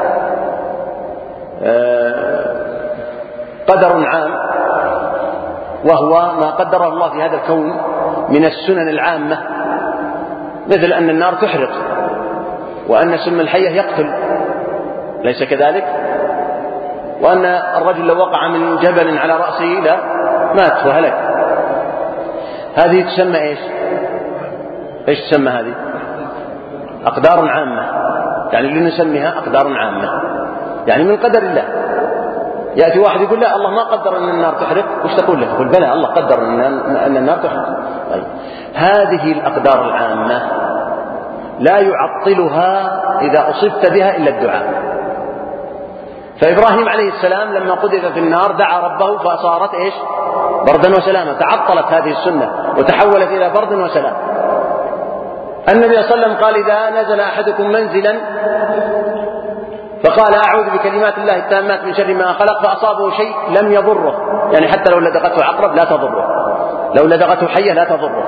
قدر عام وهو ما قدره الله في هذا الكون من السنن العامة، مثل أن النار تحرق، وأن سم الحية يقتل، ليس كذلك؟ وأن الرجل لو وقع من جبل على رأسه لا مات وهلك. هذه تسمى إيش؟ إيش تسمى هذه؟ أقدار عامة، يعني لنسميها أقدار عامة، يعني من قدر الله. يأتي واحد يقول لا الله ما قدر أن النار تحرق، وش تقول له؟ يقول بلى الله قدر أن النار تحرق. طيب، هذه الأقدار العامة لا يعطلها إذا أصبت بها إلا الدعاء. فإبراهيم عليه السلام لما قذف في النار دعا ربه فصارت إيش؟ بردا وسلاما، تعطلت هذه السنة وتحولت إلى برد وسلام. النبي صلى الله عليه وسلم قال إذا نزل أحدكم منزلا فقال أعوذ بكلمات الله التامات من شر ما خلق فأصابه شيء لم يضره، يعني حتى لو لدغته عقرب لا تضره، لو لدغته حية لا تضره.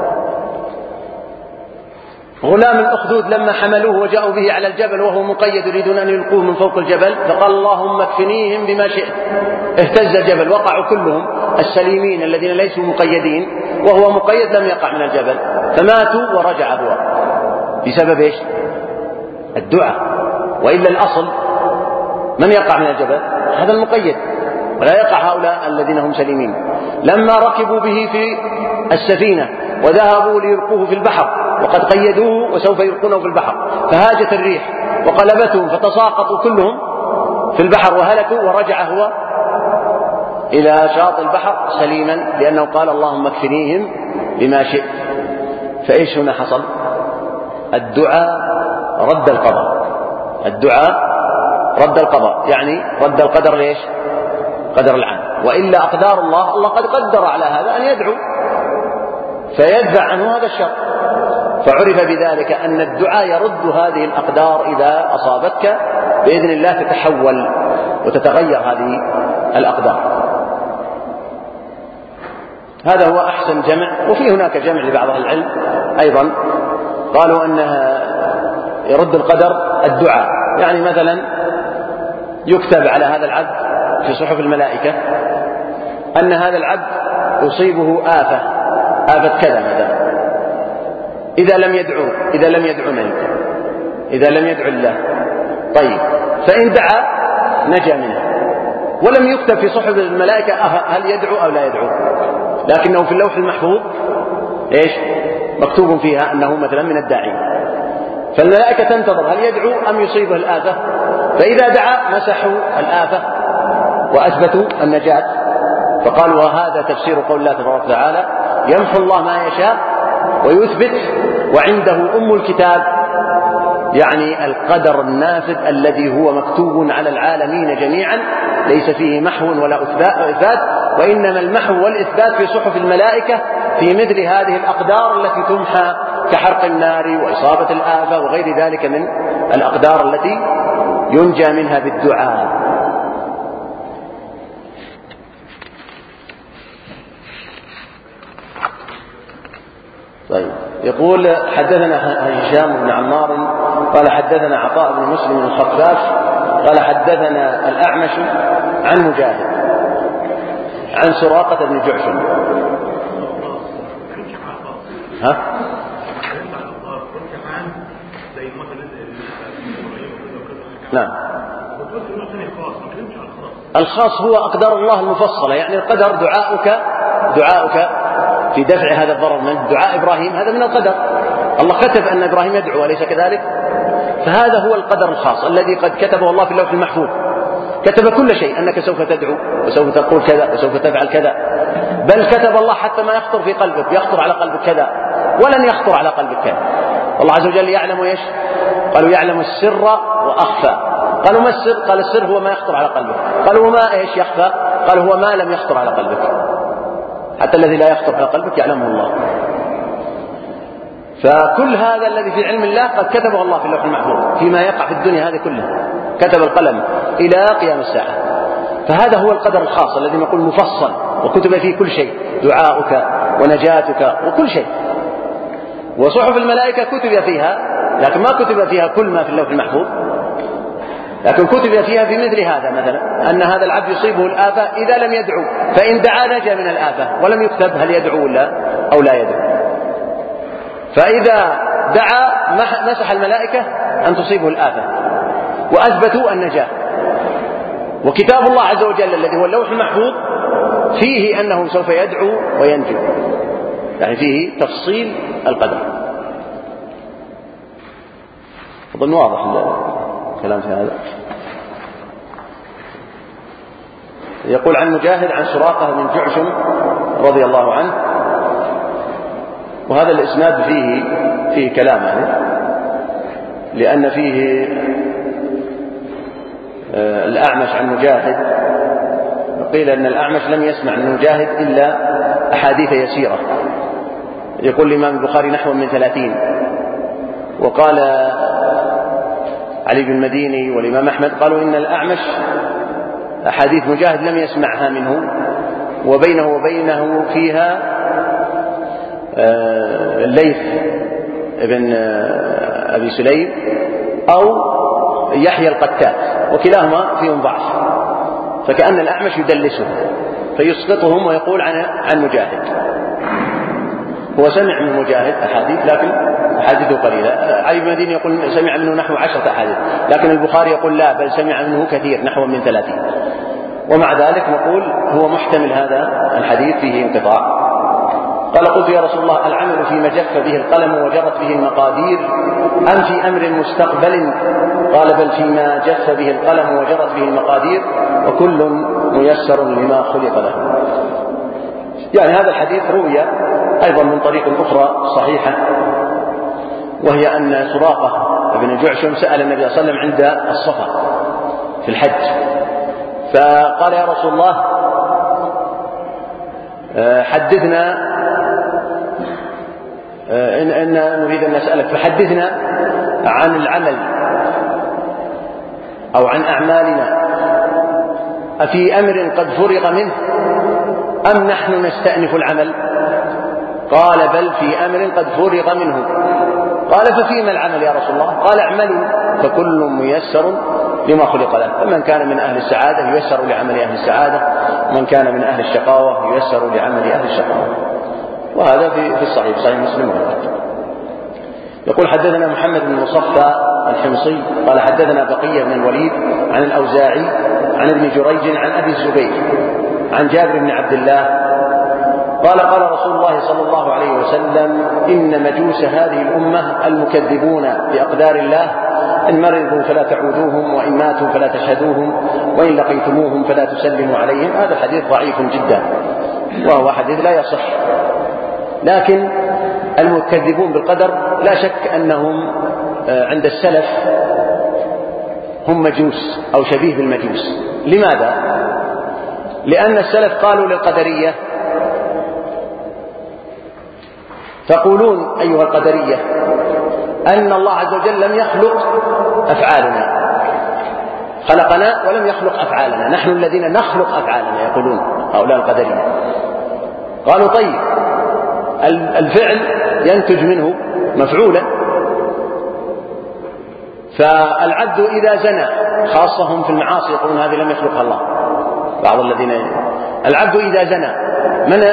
غلام الأخدود لما حملوه وجاءوا به على الجبل وهو مقيد يريدون أن يلقوه من فوق الجبل، فقال اللهم اكفنيهم بما شئت، اهتز الجبل، وقعوا كلهم السليمين الذين ليسوا مقيدين، وهو مقيد لم يقع من الجبل، فماتوا ورجع هو بسبب إيش؟ الدعاء. وإلا الأصل من يقع من الجبل؟ هذا المقيد، ولا يقع هؤلاء الذين هم سليمين. لما ركبوا به في السفينة وذهبوا ليلقوه في البحر وقد قيدوه وسوف يلقونه في البحر، فهاجت الريح وقلبتهم فتساقطوا كلهم في البحر وهلكوا، ورجع هو إلى شاطئ البحر سليما، لأنه قال اللهم اكفنيهم بما شئت. فإيش هنا حصل؟ الدعاء رد القضاء، الدعاء رد القضاء، يعني رد القدر ليش؟ قدر العام. وإلا أقدار الله، الله قد قدر على هذا أن يدعو فيدفع عنه هذا الشر، فعرف بذلك أن الدعاء يرد هذه الأقدار إذا أصابتك بإذن الله تتحول وتتغير هذه الأقدار. هذا هو أحسن جمع. وفي هناك جمع لبعض العلم أيضا قالوا أنها يرد القدر الدعاء، يعني مثلا يكتب على هذا العبد في صحف الملائكة أن هذا العبد يصيبه آفة آفة كذا مثلا، إذا لم يدعو إذا لم يدعو من إذا لم يدعو الله. طيب، فإن دعا نجا منه، ولم يكتب في صحف الملائكة هل يدعو أو لا يدعو، لكنه في اللوح المحفوظ إيش مكتوب فيها أنه مثلا من الداعين، فالملائكة تنتظر هل يدعو أم يصيبه الآفة، فإذا دعا مسحوا الآفة وأثبتوا النجاة. فقالوا وهذا تفسير قول الله تبارك وتعالى يمحو الله ما يشاء ويثبت وعنده أم الكتاب، يعني القدر النافذ الذي هو مكتوب على العالمين جميعا، ليس فيه محو ولا إثبات، وإنما المحو والإثبات في صحف الملائكة في مثل هذه الأقدار التي تمحى كحرق النار وإصابة الآفة وغير ذلك من الأقدار التي ينجى منها بالدعاء. طيب، يقول حدثنا هشام بن عمار قال حدثنا عطاء بن مسلم الخفاف قال حدثنا الأعمش عن مجاهد عن سراقة بن جعشم. ها؟ نعم. الخاص هو أقدار الله المفصلة، يعني القدر دعاؤك دعاؤك في دفع هذا الضرر من دعاء إبراهيم، هذا من القدر، الله كتب أن إبراهيم يدعو أليس كذلك؟ فهذا هو القدر الخاص الذي قد كتبه الله في اللوح المحفوظ، كتب كل شيء أنك سوف تدعو وسوف تقول كذا وسوف تفعل كذا، بل كتب الله حتى ما يخطر في قلبك، يخطر على قلبك كذا ولن يخطر على قلبك كذا. والله عز وجل يعلم ايش؟ قالوا يعلم السر وأخفى. قالوا ما السر؟ قال السر هو ما يخطر على قلبك. قالوا وما ايش يخفى؟ قال هو ما لم يخطر على قلبك، حتى الذي لا يخطر على قلبك يعلمه الله. فكل هذا الذي في علم الله قد كتبه الله في اللوح المحفوظ فيما يقع في الدنيا هذه كلها، كتب القلم إلى قيام الساعة. فهذا هو القدر الخاص الذي نقول مفصل وكتب فيه كل شيء، دعاؤك ونجاتك وكل شيء. وصحف الملائكة كتب فيها، لكن ما كتب فيها كل ما في اللوح المحفوظ، لكن كتب فيها في مثل هذا، مثلا أن هذا العبد يصيبه الآفة إذا لم يدعو، فإن دعا نجا من الآفة، ولم يكتب هل يدعو ولا أو لا يدعو. فإذا دعا مسح الملائكة أن تصيبه الآفة وأثبتوا النجاة. وكتاب الله عز وجل الذي هو اللوح المحفوظ فيه أنه سوف يدعو وينجو، يعني فيه تفصيل القدر. أظن واضح الكلام في هذا. يقول عن مجاهد عن سراقة بن جعشم رضي الله عنه، وهذا الإسناد فيه فيه كلام يعني، لأن فيه الأعمش عن مجاهد، قيل أن الأعمش لم يسمع من مجاهد إلا أحاديث يسيرة، يقول الإمام البخاري نحو من ثلاثين. وقال علي بن المديني والإمام أحمد قالوا إن الأعمش أحاديث مجاهد لم يسمعها منه، وبينه وبينه فيها الليث بن أبي سليم أو يحيى القتات، وكلاهما فيهم ضعف، فكأن الأعمش يدلسه فيسقطهم ويقول عن عن مجاهد. هو سمع من مجاهد أحاديث لكن أحاديثه قليلة. علي بن المديني يقول سمع منه نحو عشرة أحاديث، لكن البخاري يقول لا، بل سمع منه كثير نحو من ثلاثين. ومع ذلك نقول هو محتمل هذا الحديث فيه انقطاع. قال قلت يا رسول الله العمل فيما جف به القلم وجرت به المقادير أم في أمر مستقبل؟ قال بل فيما جف به القلم وجرت به المقادير وكل ميسر لما خلق له. يعني هذا الحديث روي أيضا من طريق أخرى صحيحة، وهي أن سراقة بن جعشم سأل النبي صلى الله عليه وسلم عند الصفا في الحج، فقال يا رسول الله حدثنا إن, إن نريد أن نسألك فحدثنا عن العمل أو عن أعمالنا، أفي أمر قد فرغ منه أم نحن نستأنف العمل؟ قال بل في أمر قد فرغ منه. قال ففيما العمل يا رسول الله؟ قال اعملوا فكل ميسر لما خلق له، فمن كان من أهل السعادة ييسر لعمل أهل السعادة، ومن كان من أهل الشقاوة ييسر لعمل أهل الشقاوة. وهذا في في الصحيح صحيح مسلم وغيره. يقول حدثنا محمد بن مصفى الحمصي قال حدثنا بقية بن الوليد عن الأوزاعي عن ابن جريج عن أبي الزبير عن جابر بن عبد الله قال قال رسول الله صلى الله عليه وسلم إن مجوس هذه الأمة المكذبون بأقدار الله إن مرضوا فلا تعودوهم، وإن ماتوا فلا تشهدوهم، وإن لقيتموهم فلا تسلموا عليهم. هذا الحديث ضعيف جدا وهو حديث لا يصح. لكن المكذبون بالقدر لا شك أنهم عند السلف هم مجوس أو شبيه بالمجوس. لماذا؟ لأن السلف قالوا للقدرية: تقولون أيها القدرية أن الله عز وجل لم يخلق أفعالنا، خلقنا ولم يخلق أفعالنا، نحن الذين نخلق أفعالنا، يقولون هؤلاء القدرية. قالوا: طيب الفعل ينتج منه مفعولا، فالعبد إذا زنى، خاصة هم في المعاصي يقولون هذه لم يخلقها الله، بعض الذين العبد إذا زنى من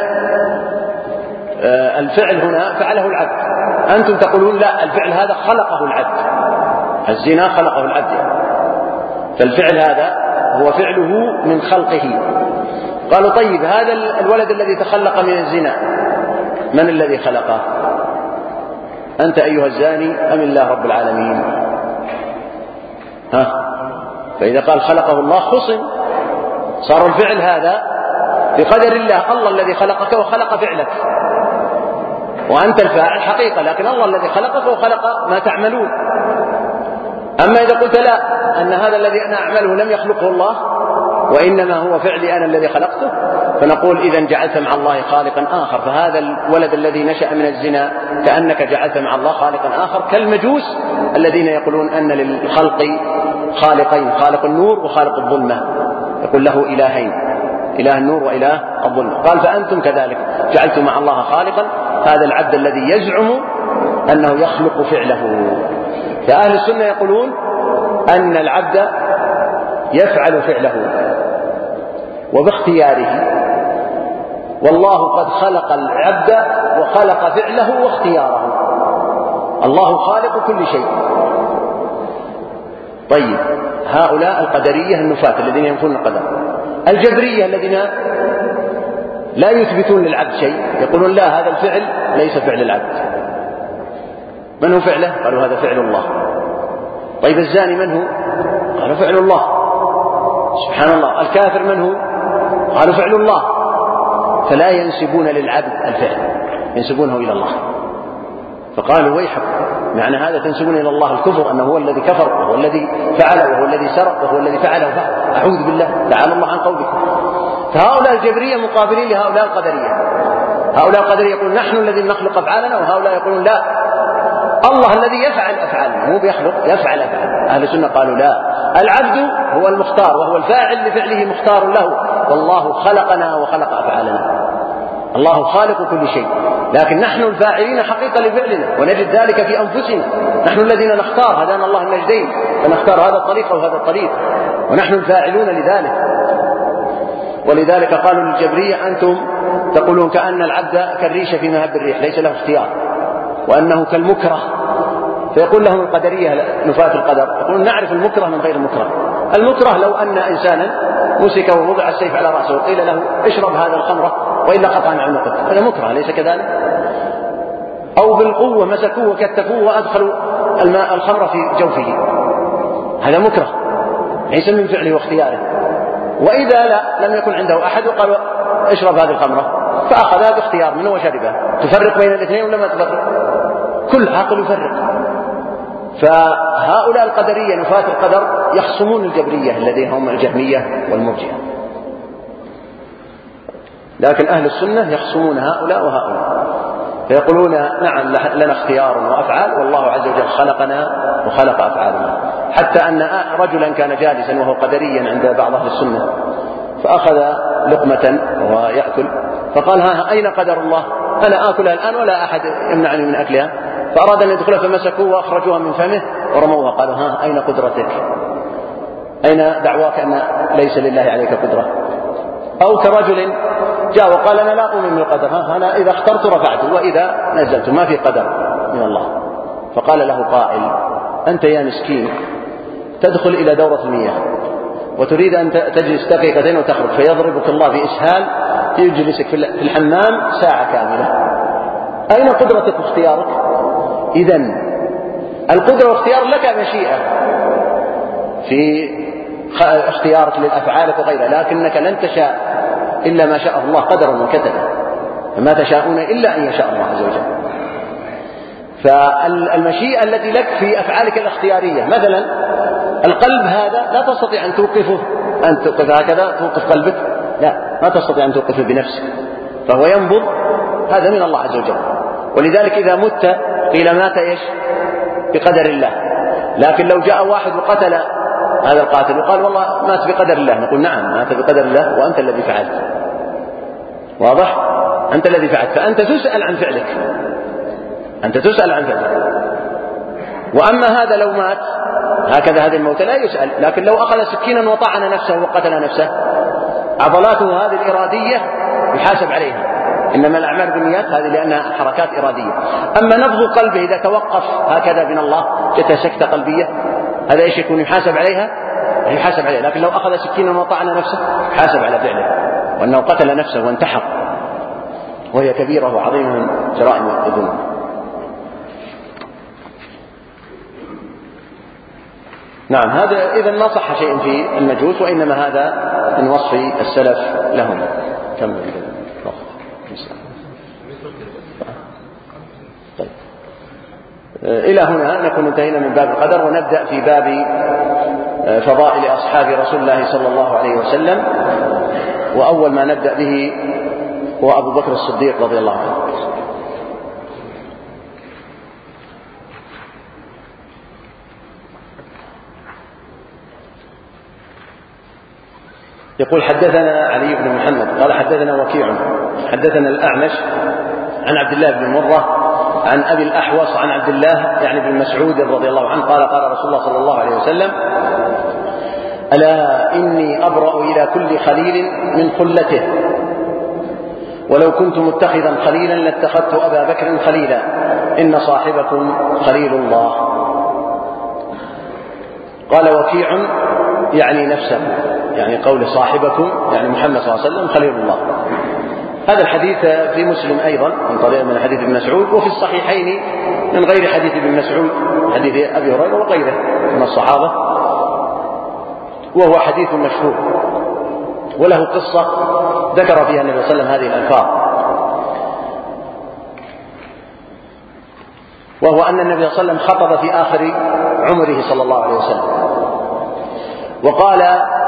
الفعل هنا فعله العبد، أنتم تقولون لا، الفعل هذا خلقه العبد، الزنا خلقه العبد، فالفعل هذا هو فعله من خلقه. قالوا: طيب هذا الولد الذي تخلق من الزنا من الذي خلقه؟ أنت أيها الزاني أم الله رب العالمين؟ ها؟ فإذا قال خلقه الله خصم، صار الفعل هذا بقدر الله، الله الذي خلقك وخلق فعلك، وأنت الفاعل حقيقة، لكن الله الذي خلقك وخلق ما تعملون. أما إذا قلت لا، أن هذا الذي أنا أعمله لم يخلقه الله وإنما هو فعلي أنا الذي خلقته، فنقول إذن جعلت مع الله خالقا آخر، فهذا الولد الذي نشأ من الزنا كأنك جعلت مع الله خالقا آخر، كالمجوس الذين يقولون أن للخلق خالقين، خالق النور وخالق الظلمة، يقول له إلهين، إله النور وإله الظلمة. قال: فأنتم كذلك جعلتم مع الله خالقا هذا العبد الذي يزعم أنه يخلق فعله. فأهل السنة يقولون أن العبد يفعل فعله وباختياره، والله قد خلق العبد وخلق فعله واختياره، الله خالق كل شيء. طيب هؤلاء القدرية النفاة الذين ينفون القدر. الجبرية الذين لا يثبتون للعبد شيء، يقولون لا، هذا الفعل ليس فعل العبد. من هو فعله؟ قالوا هذا فعل الله. طيب الزاني من هو؟ قالوا فعل الله. سبحان الله. الكافر من هو؟ قالوا فعل الله. فلا ينسبون للعبد الفعل، ينسبونه إلى الله. فقالوا: ويحكم، معنى هذا تنسبون إلى الله الكفر، أنه هو الذي كفر وهو الذي فعل وهو الذي سرق وهو الذي فعل وفعل. أعوذ بالله، تعالى الله عن قولكم. فهؤلاء الجبرية مقابلين لهؤلاء القدرية. هؤلاء القدرية يقولون نحن الذين نخلق أفعالنا، وهؤلاء يقولون لا، الله الذي يفعل أفعالنا، مو بيخلق، يفعل أفعالنا. أهل السنة قالوا لا، العبد هو المختار وهو الفاعل لفعله مختار له، والله خلقنا وخلق أفعالنا، الله خالق كل شيء، لكن نحن الفاعلين حقيقة لفعلنا، ونجد ذلك في أنفسنا، نحن الذين نختار، هدانا الله النجدين فنختار هذا الطريق أو هذا الطريق، ونحن الفاعلون لذلك. ولذلك قالوا للجبرية: أنتم تقولون كأن العبد كالريش في مهب الريح، ليس له اختيار، وأنه كالمكره. فيقول لهم القدرية نفاة القدر، يقولون نعرف المكره من غير المكره. المكره لو أن إنسانا مسك ووضع السيف على رأسه وقيل له اشرب هذا الخمرة وإلا قطعنا عنقك، هذا مكره، ليس كذلك؟ أو بالقوة مسكوه وكتفوه وأدخلوا الماء الخمرة في جوفه، هذا مكره ليس من فعله واختياره. وإذا لا لم يكن عنده أحد وقال اشرب هذه الخمرة فأخذها باختيار منه وشربها، تفرق بين الاثنين ولا ما تفرق؟ كل عاقل يفرق. فهؤلاء القدرية نفاة القدر يخصمون الجبرية الذين هم الجهمية والمرجئة، لكن أهل السنة يخصمون هؤلاء وهؤلاء، فيقولون نعم لنا اختيار وأفعال، والله عز وجل خلقنا وخلق أفعالنا. حتى أن رجلا كان جالسا وهو قدريا عند بعض أهل السنة، فأخذ لقمة وهو يأكل، فقال: ها أين قدر الله؟ أنا آكلها الآن ولا أحد يمنعني من أكلها. فأراد أن يدخلها فمسكوه وأخرجوها من فمه ورموها، قالوا: ها أين قدرتك؟ أين دعواك أن ليس لله عليك قدرة؟ أو كرجل جاء وقال: أنا لا أؤمن بالقدر، ها أنا إذا اخترت رفعت وإذا نزلت، ما في قدر من الله. فقال له قائل: أنت يا مسكين تدخل إلى دورة المياه وتريد أن تجلس دقيقتين وتخرج، فيضربك الله بإسهال يجلسك في الحمام ساعة كاملة، أين قدرتك واختيارك؟ إذن القدرة واختيار لك مشيئة في اختيارك للأفعال وغيرها، لكنك لن تشاء إلا ما شاء الله قدرا وكتبا، فما تشاءون إلا أن يشاء الله عز وجل. فالمشيئة التي لك في أفعالك الاختيارية، مثلا القلب هذا لا تستطيع أن توقفه، أن توقف هكذا توقف قلبك، لا، ما تستطيع أن توقفه بنفسك، فهو ينبض، هذا من الله عز وجل. ولذلك إذا مت قيل مات إيش؟ بقدر الله. لكن لو جاء واحد وقتل هذا القاتل وقال والله مات بقدر الله، نقول نعم مات بقدر الله وأنت الذي فعلت. واضح؟ أنت الذي فعلت، فأنت تسأل عن فعلك، أنت تسأل عن فعلك. وأما هذا لو مات هكذا هذه الموت لا يسأل، لكن لو أخذ سكينا وطعن نفسه وقتل نفسه، عضلاته هذه الإرادية يحاسب عليها، إنما الأعمال بالنيات، هذه لأنها حركات إرادية. أما نبض قلبه إذا توقف هكذا من الله، جت سكتة قلبية، هذا إيش يكون يحاسب عليها؟ يحاسب عليها. لكن لو أخذ سكينا وطعن نفسه حاسب على فعله، وأنه قتل نفسه وانتحر، وهي كبيرة وعظيمة من جرائم الذنوب. نعم، هذا إذن ما صح شيء في المجوس، وإنما هذا من وصف السلف لهم. كم طيب. إلى هنا نكون انتهينا من باب القدر، ونبدأ في باب فضائل أصحاب رسول الله صلى الله عليه وسلم. وأول ما نبدأ به هو أبو بكر الصديق رضي الله عنه. يقول حدثنا علي بن محمد قال حدثنا وكيع حدثنا الأعمش عن عبد الله بن مرة عن أبي الأحوص عن عبد الله يعني بن مسعود رضي الله عنه قال قال رسول الله صلى الله عليه وسلم: ألا إني أبرأ إلى كل خليل من خلته، ولو كنت متخذا خليلا لاتخذت أبا بكر خليلا، إن صاحبكم خليل الله. قال وكيع يعني نفسه، يعني قول صاحبكم يعني محمد صلى الله عليه وسلم خليل الله. هذا الحديث في مسلم أيضا من طريق من حديث ابن مسعود، وفي الصحيحين من غير حديث ابن مسعود حديث أبي هريرة وغيره من الصحابة، وهو حديث مشهور وله قصة ذكر فيها النبي صلى الله عليه وسلم هذه الألفاظ، وهو أن النبي صلى الله عليه وسلم خطب في آخر عمره صلى الله عليه وسلم وقال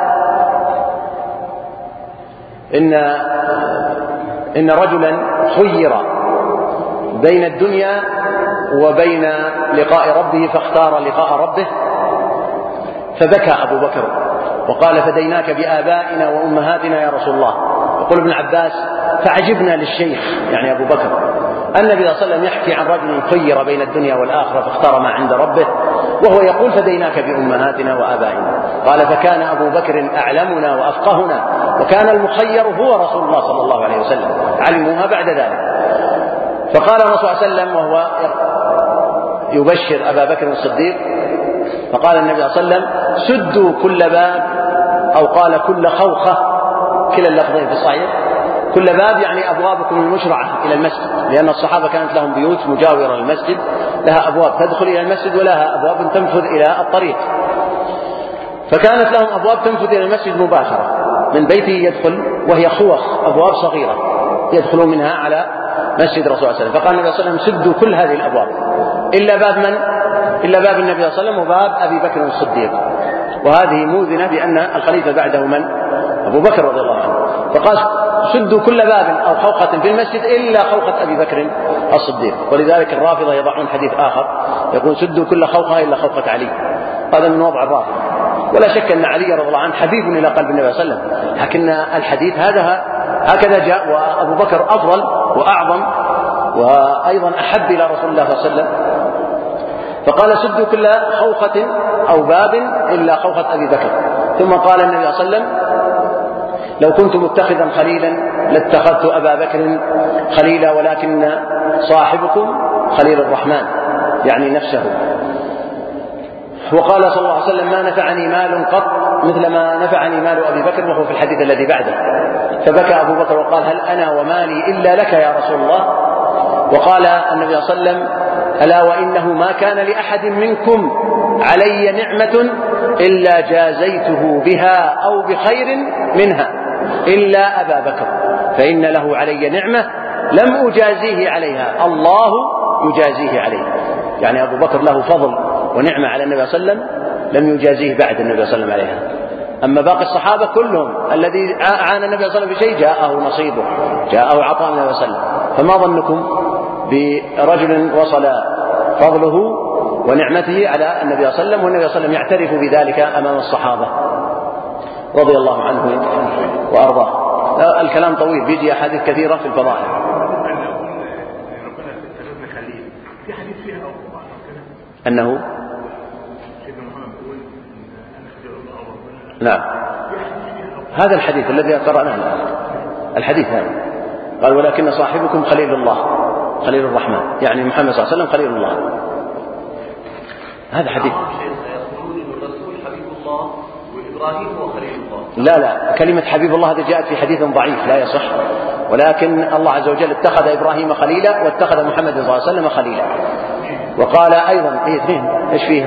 إن إن رجلا خير بين الدنيا وبين لقاء ربه فاختار لقاء ربه، فبكى أبو بكر وقال: فديناك بآبائنا وأمهاتنا يا رسول الله. يقول ابن عباس: فعجبنا للشيخ يعني أبو بكر النبي صلى الله عليه وسلم يحكي عن رجل خير بين الدنيا والآخرة فاختار ما عند ربه، وهو يقول: فديناك بأمهاتنا وآبائنا. قال: فكان أبو بكر أعلمنا وأفقهنا، وكان المخير هو رسول الله صلى الله عليه وسلم، علموها بعد ذلك. فقال الرسول صلى الله عليه وسلم وهو يبشر أبا بكر الصديق، فقال النبي صلى الله عليه وسلم: سدوا كل باب، أو قال كل خوخة، كلا اللفظين في الصحيح، كل باب يعني أبوابكم المشرعة إلى المسجد، لأن الصحابة كانت لهم بيوت مجاورة للمسجد لها أبواب تدخل إلى المسجد ولها أبواب تنفذ إلى الطريق، فكانت لهم أبواب تنفذ إلى المسجد مباشرة، من بيته يدخل وهي خوخ أبواب صغيرة يدخلون منها على مسجد رسول الله صلى الله عليه وسلم. فقال النبي صلى الله عليه وسلم: سدوا كل هذه الأبواب إلا باب من؟ إلا باب النبي صلى الله عليه وسلم وباب أبي بكر الصديق. وهذه موذنة بأن الخليفة بعده من؟ أبو بكر رضي الله عنه. فقال: سدوا كل باب أو خوخة في المسجد إلا خوخة أبي بكر الصديق. ولذلك الرافضة يضعون حديث آخر يقول: سدوا كل خوخة إلا خوخة علي. هذا من وضع الرافضة. ولا شك أن علي رضي الله عنه حبيب إلى قلب النبي صلى الله عليه وسلم، لكن الحديث هذا هكذا جاء، وأبو بكر أفضل وأعظم وأيضا أحب إلى رسول الله صلى الله عليه وسلم. فقال: سدوا كل خوخة أو باب إلا خوخة أبي بكر. ثم قال النبي صلى الله عليه وسلم: لو كنت متخذا خليلا لاتخذت أبا بكر خليلا، ولكن صاحبكم خليل الرحمن يعني نفسه. وقال صلى الله عليه وسلم: ما نفعني مال قط مثل ما نفعني مال أبي بكر، وهو في الحديث الذي بعده. فبكى أبو بكر وقال: هل أنا ومالي إلا لك يا رسول الله؟ وقال النبي صلى الله عليه وسلم: ألا وإنه ما كان لأحد منكم علي نعمة إلا جازيته بها أو بخير منها إلا أبا بكر فإن له علي نعمة لم أجازيه عليها الله يجازيه عليها. يعني أبو بكر له فضل ونعمة على النبي صلى الله عليه وسلم لم يجازيه بعد النبي صلى الله عليه وسلم عليها. أما باقي الصحابة كلهم الذي عانى النبي صلى الله عليه وسلم بشيء جاءه نصيبه، جاءه عطاء النبي صلى الله عليه وسلم. فما ظنكم برجل وصل فضله ونعمته على النبي صلى الله عليه وسلم والنبي صلى الله عليه وسلم يعترف بذلك أمام الصحابة رضي الله عنه وأرضاه. الكلام طويل، بيجي أحاديث كثيرة في الفضائل. أنه نعم هذا الحديث الذي قرأناه الآن، الحديث هذا قال ولكن صاحبكم خليل الله خليل الرحمن، يعني محمد صلى الله عليه وسلم خليل الله. هذا حديث الرسول حبيب الله وإبراهيم هو خليل الله. لا لا كلمة حبيب الله هذه جاءت في حديث ضعيف لا يصح، ولكن الله عز وجل اتخذ إبراهيم خليلا واتخذ محمد صلى الله عليه وسلم خليلا. وقال أيضا إيه اثنين إيش فيها؟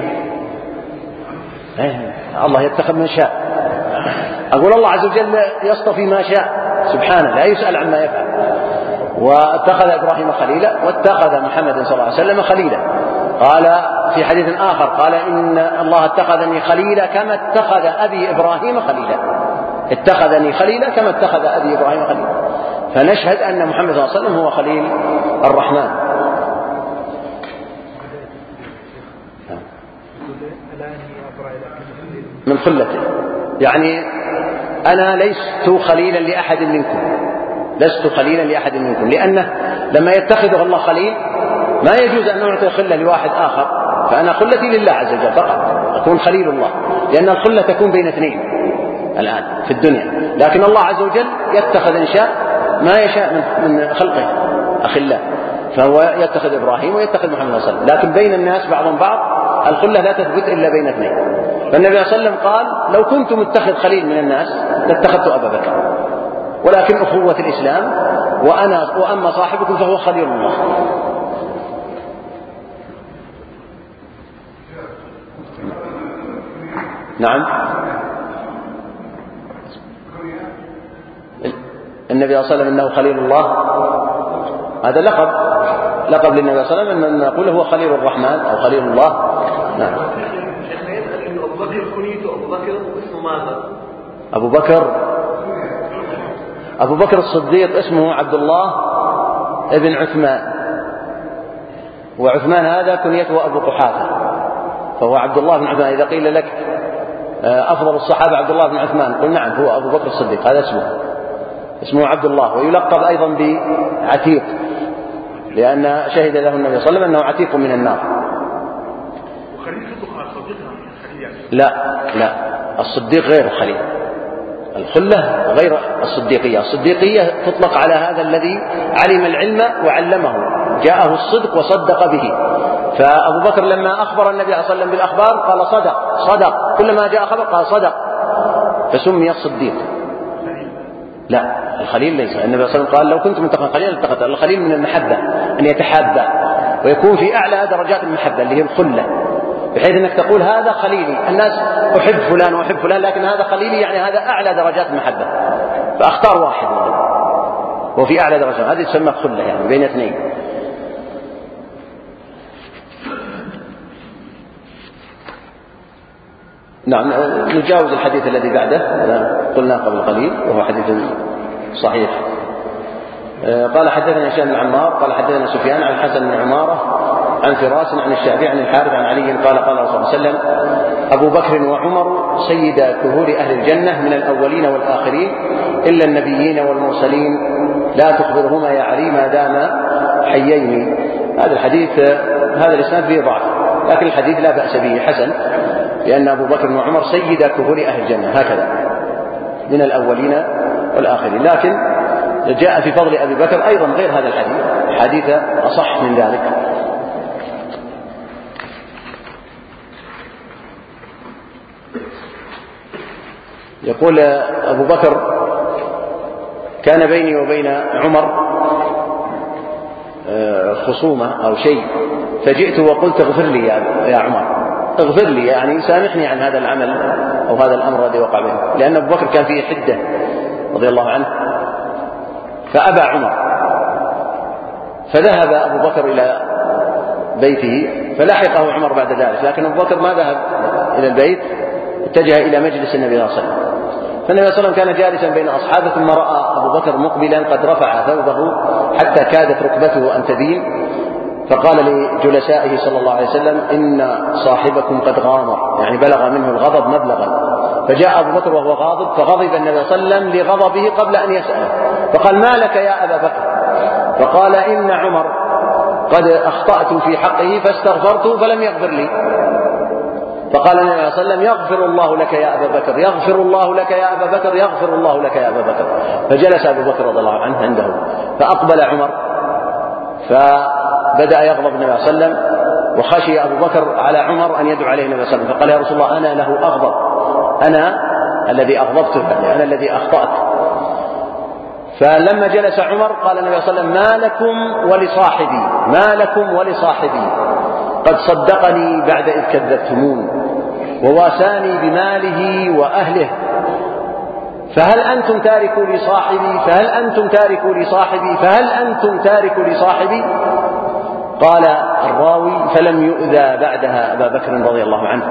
إيه الله يتخذ من شاء. أقول الله عز وجل يصطفي ما شاء سبحانه لا يسأل عما يفعل. واتخذ إبراهيم خليلا واتخذ محمد صلى الله عليه وسلم خليلا. قال في حديث آخر قال إن الله اتخذني خليلا كما اتخذ أبي إبراهيم خليلا، اتخذني خليلا كما اتخذ أبي إبراهيم خليلا. فنشهد أن محمد صلى الله عليه وسلم هو خليل الرحمن. من خلته، يعني أنا لست خليلا لأحد منكم، لست خليلا لأحد منكم، لأنه لما يتخذه الله خليل ما يجوز أن نعطي خلة لواحد آخر، فأنا خلتي لله عز وجل فقط، أكون خليل الله، لأن الخلة تكون بين اثنين الآن في الدنيا، لكن الله عز وجل يتخذ إن شاء ما يشاء من خلقه أخلاء، فهو يتخذ إبراهيم ويتخذ محمد صلى الله عليه وسلم، لكن بين الناس بعضهم بعض الخلة لا تثبت إلا بين اثنين. فالنبي صلى الله عليه وسلم قال لو كنت متخذ خليل من الناس لاتخذت أبا بكر، ولكن أخوة الإسلام وأنا وأما صاحبكم فهو خليل الله. نعم النبي صلى الله عليه وسلم إنه خليل الله، هذا لقب لقب للنبي صلى الله عليه وسلم أن نقول هو خليل الرحمن أو خليل الله. نعم. أبو بكر كنيته أبو بكر اسمه ماذا؟ أبو بكر أبو بكر الصديق اسمه عبد الله ابن عثمان، وعثمان هذا كنيته أبو قحافة، فهو عبد الله بن عثمان. إذا قيل لك أفضل الصحابة عبد الله بن عثمان قل نعم هو أبو بكر الصديق، هذا اسمه اسمه عبد الله، ويلقب أيضا بعتيق لأن شهد له النبي صلى الله عليه وسلم أنه عتيق من النار. لا لا الصديق غير خليل، الخلة غير الصديقية. الصديقية تطلق على هذا الذي علم العلم وعلمه، جاءه الصدق وصدق به. فأبو بكر لما أخبر النبي صلى الله عليه وسلم بالأخبار قال صدق صدق، كلما جاء خبر قال صدق، فسمي الصديق. لا الخليل ليس، النبي صلى الله عليه وسلم قال لو كنت متخذ خليلا لاتخذت. الخليل من المحبة، أن يتحابى ويكون في أعلى درجات المحبة اللي هي الخلة، بحيث أنك تقول هذا خليلي، الناس أحب فلان وأحب فلان لكن هذا خليلي، يعني هذا أعلى درجات المحبة، فأختار واحد وفي أعلى درجات، هذه تسمى خلة يعني بين اثنين. نعم نجاوز الحديث الذي بعده قلنا قبل قليل وهو حديث صحيح. قال حدثنا هشام بن عمار قال حدثنا سفيان عن الحسن بن عمارة عن فراس عن الشعبي عن الحارث عن علي قال قال رسول الله صلى الله عليه وسلم أبو بكر وعمر سيدا كهول أهل الجنة من الأولين والآخرين إلا النبيين والمرسلين لا تخبرهما يا علي ما دام حيين. هذا الحديث هذا الإسناد فيه ضعف، لكن الحديث لا بأس به حسن، لأن أبو بكر وعمر سيدا كهول أهل الجنة هكذا من الأولين والآخرين، لكن جاء في فضل أبي بكر أيضا غير هذا الحديث حديث أصح من ذلك. يقول أبو بكر كان بيني وبين عمر خصومة أو شيء، فجئت وقلت اغفر لي يا عمر، اغفر لي يعني سامحني عن هذا العمل أو هذا الأمر الذي وقع به، لأن أبو بكر كان فيه حدة رضي الله عنه، فأبى عمر. فذهب أبو بكر إلى بيته فلحقه عمر بعد ذلك، لكن أبو بكر ما ذهب إلى البيت، اتجه إلى مجلس النبي صلى الله عليه وسلم. فالنبي صلى الله عليه وسلم كان جالسا بين أصحابه، ثم رأى أبو بكر مقبلا قد رفع ثوبه حتى كادت ركبته أن تبين، فقال لجلسائه صلى الله عليه وسلم: إن صاحبكم قد غامر، يعني بلغ منه الغضب مبلغا. فجاء أبو بكر وهو غاضب، فغضب النبي صلى الله عليه وسلم لغضبه قبل أن يسأله، فقال: ما لك يا أبا بكر؟ فقال: إن عمر قد أخطأت في حقه فاستغفرته فلم يغفر لي. فقال النبي صلى الله عليه وسلم: يغفر الله لك يا أبا بكر، يغفر الله لك يا أبا بكر، يغفر الله لك يا أبا بكر. فجلس أبو بكر رضي الله عنه عنده، فأقبل عمر فبدأ يغضب النبي صلى الله عليه وسلم، وخشي أبو بكر على عمر أن يدعو عليه النبي صلى الله عليه وسلم، فقال: يا رسول الله أنا له أغضب، أنا الذي أغضبته، أنا الذي أخطأت. فلما جلس عمر قال النبي صلى الله عليه وسلم: ما لكم ولصاحبي، ما لكم ولصاحبي، قد صدقني بعد إذ كذبتمون، وواساني بماله وأهله، فهل أنتم تاركوا لي صاحبي فهل أنتم تاركوا لي صاحبي فهل أنتم تاركوا لي صاحبي قال الراوي: فلم يؤذى بعدها أبا بكر رضي الله عنه،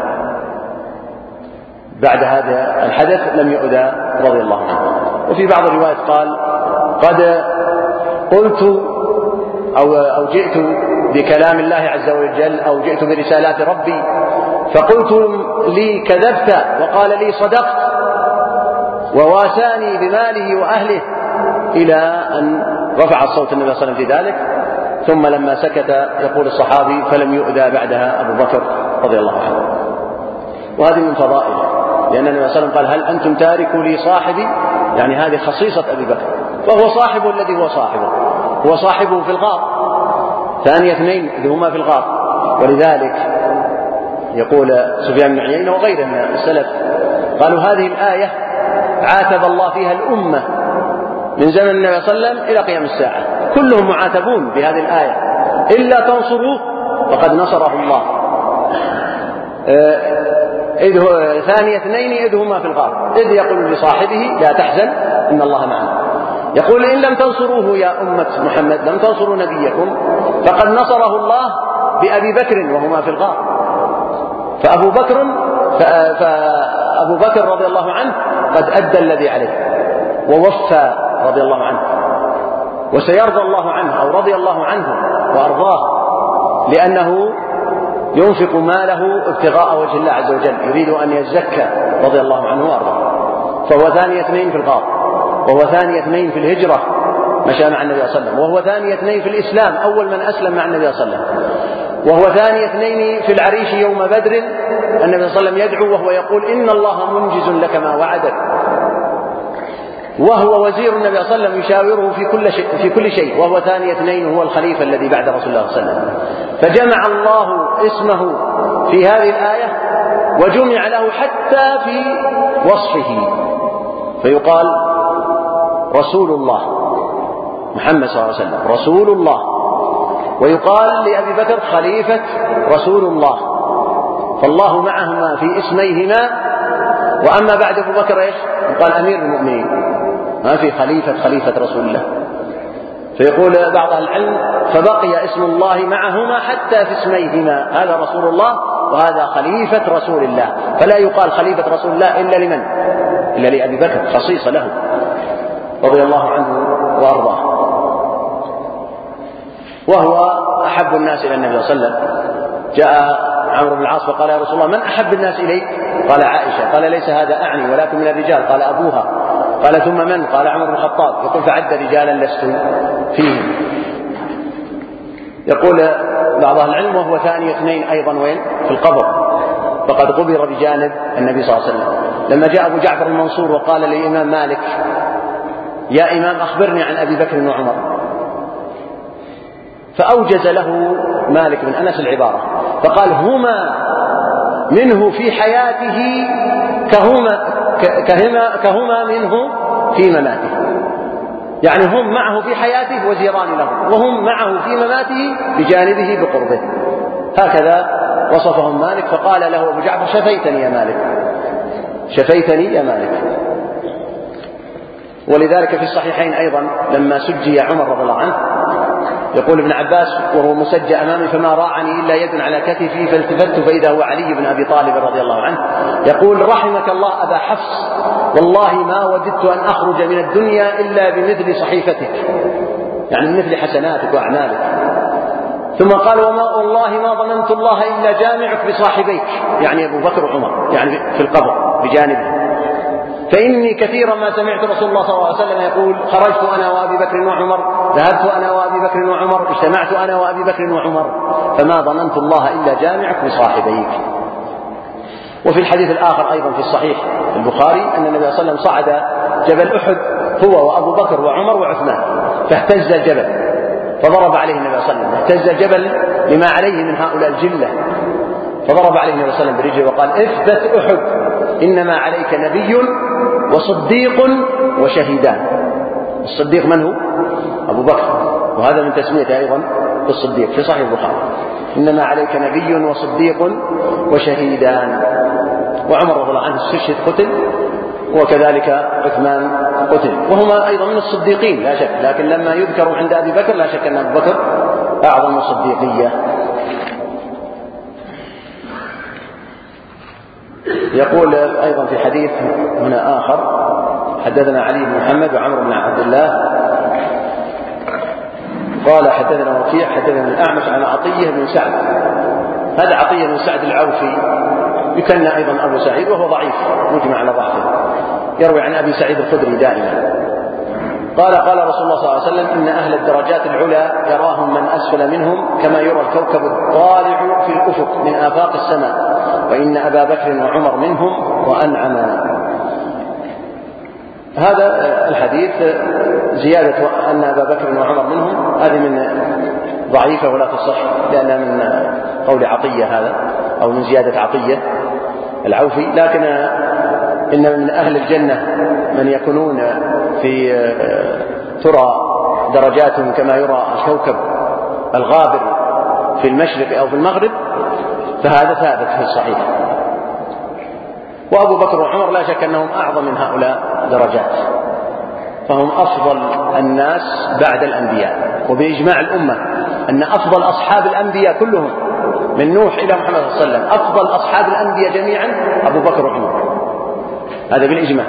بعد هذا الحدث لم يؤذى رضي الله عنه. وفي بعض الروايات قال: قد قلت أو, أو جئت بكلام الله عز وجل أو جئت برسالات ربي فقلت لي كذبت وقال لي صدقت، وواساني بماله وأهله، إلى أن رفع الصوت النبي صلى الله عليه وسلم في ذلك. ثم لما سكت يقول الصحابي: فلم يؤذى بعدها أبو بكر رضي الله عنه. وهذه من فضائله، لأن النبي صلى الله عليه وسلم قال: هل أنتم تاركوا لي صاحبي، يعني هذه خصيصة أبي بكر، فهو صاحبه الذي هو صاحبه، هو صاحبه في الغار، ثاني اثنين إذ هما في الغار. ولذلك يقول سفيان بن عيينة وغيره من السلف قالوا: هذه الآية عاتب الله فيها الأمة من زمن النبي صلى الله عليه وسلم إلى قيام الساعة، كلهم معاتبون بهذه الآية، إلا تنصروه فقد نصره الله. إذ هو ثاني اثنين إذ هما في الغار، إذ يقول لصاحبه: لا تحزن إن الله معنا. يقول: إن لم تنصروه يا أمة محمد، لم تنصروا نبيكم، فقد نصره الله بأبي بكر وهما في الغار. فأبو بكر فأبو بكر رضي الله عنه قد أدى الذي عليه ووفى رضي الله عنه، وسيرضى الله عنه أو رضي الله عنه وأرضاه، لأنه ينفق ماله ابتغاء وجه الله عز وجل، يريد أن يزكى رضي الله عنه وأرضاه. فهو ثاني اثنين في الغار، وهو ثاني اثنين في الهجرة مشى مع النبي صلى الله عليه وسلم، وهو ثاني اثنين في الإسلام، أول من أسلم مع النبي صلى الله عليه وسلم، وهو ثاني اثنين في العريش يوم بدر، النبي صلى الله عليه وسلم يدعو وهو يقول: إن الله منجز لك ما وعدك. وهو وزير النبي صلى الله عليه وسلم يشاوره في كل شيء في كل شيء، وهو ثاني اثنين، هو الخليفة الذي بعد رسول الله صلى الله عليه وسلم. فجمع الله اسمه في هذه الآية، وجمع له حتى في وصفه، فيقال رسول الله محمد صلى الله عليه وسلم رسول الله، ويقال لأبي بكر خليفة رسول الله، فالله معهما في اسميهما. وأما بعد أبو بكر إيش؟ يقال أمير المؤمنين، ما في خليفة خليفة رسول الله. فيقول بعض أهل العلم: فبقي اسم الله معهما حتى في اسميهما، هذا رسول الله وهذا خليفة رسول الله، فلا يقال خليفة رسول الله إلا لمن؟ إلا لأبي بكر، خصيصة له رضي الله عنه وأرضاه. وهو أحب الناس إلى النبي صلى الله عليه وسلم. جاء عمرو بن العاص فقال: يا رسول الله من أحب الناس إليك؟ قال: عائشة. قال: ليس هذا أعني ولكن من الرجال. قال: أبوها. قال: ثم من؟ قال: عمر بن الخطاب. يقول: فعد رجالا لست فيهم. يقول بعض أهل العلم: وهو ثاني اثنين أيضا وين؟ في القبر، فقد قبر بجانب النبي صلى الله عليه وسلم. لما جاء أبو جعفر المنصور وقال للإمام مالك: يا إمام أخبرني عن أبي بكر وعمر، فأوجز له مالك بن أنس العبارة، فقال: هما منه في حياته كهما, كهما, كهما منه في مماته. يعني هم معه في حياته وزيران له، وهم معه في مماته بجانبه بقربه. هكذا وصفهم مالك. فقال له أبو جعفر: شفيتني يا مالك، شفيتني يا مالك. ولذلك في الصحيحين أيضا لما سجي عمر رضي الله عنه يقول ابن عباس وهو مسجى أمامي: فما راعني إلا يد على كتفي فالتفت فإذا هو علي بن أبي طالب رضي الله عنه يقول: رحمك الله أبا حفص، والله ما وددت أن أخرج من الدنيا إلا بمثل صحيفتك، يعني بمثل حسناتك وأعمالك. ثم قال: وما والله ما ظننت الله إلا جامعك بصاحبيك، يعني أبو بكر وعمر، يعني في القبر بجانبه. فإني كثيرا ما سمعت رسول الله صلى الله عليه وسلم يقول: خرجت أنا وأبي بكر وعمر، ذهبت أنا وأبي بكر وعمر، اجتمعت أنا وأبي بكر وعمر، فما ظننت الله إلا جامعك بصاحبيك. وفي الحديث الآخر أيضا في الصحيح البخاري أن النبي صلى الله عليه وسلم صعد جبل أحد هو وأبو بكر وعمر وعثمان، فاهتز الجبل، فضرب عليه النبي صلى الله عليه وسلم، اهتز الجبل لما عليه من هؤلاء الجلة، فضرب عليه النبي صلى الله عليه وسلم برجله وقال: اثبت أحد، إنما عليك نبي وصديق وشهيدان. الصديق من هو؟ أبو بكر، وهذا من تسميته أيضا بالصديق في صحيح البخاري: إنما عليك نبي وصديق وشهيدان. وعمر رضي الله عنه استشهد قتل، وكذلك عثمان قتل، وهما أيضا من الصديقين لا شك، لكن لما يذكروا عند أبي بكر لا شك أن أبو بكر أعظم صديقية. يقول أيضا في حديث هنا آخر: حدثنا علي بن محمد وعمر بن عبد الله قال حدثنا وكيع حدثنا الأعمش عن عطية بن سعد. هذا عطية بن سعد العوفي يكنى أيضا أبو سعيد، وهو ضعيف مجمع على ضعفه، يروي عن أبي سعيد الخدري دائما. قال: قال رسول الله صلى الله عليه وسلم: إن أهل الدرجات العلى يراهم من أسفل منهم كما يرى الكوكب الطالع في الأفق من آفاق السماء، وإن أبا بكر وعمر منهم وأنعما. هذا الحديث زيادة أن أبا بكر وعمر منهم هذه من ضعيفة ولا تصح، لأنها من قول عطية هذا، أو من زيادة عطية العوفي. لكن إن من أهل الجنة من يكونون في ترى درجاتهم كما يرى الكوكب الغابر في المشرق أو في المغرب، فهذا ثابت في الصحيح. وأبو بكر وعمر لا شك أنهم أعظم من هؤلاء درجات، فهم أفضل الناس بعد الأنبياء، وبإجماع الأمة أن أفضل أصحاب الأنبياء كلهم من نوح إلى محمد صلى الله عليه وسلم، أفضل أصحاب الأنبياء جميعا أبو بكر وعمر، هذا بالإجماع.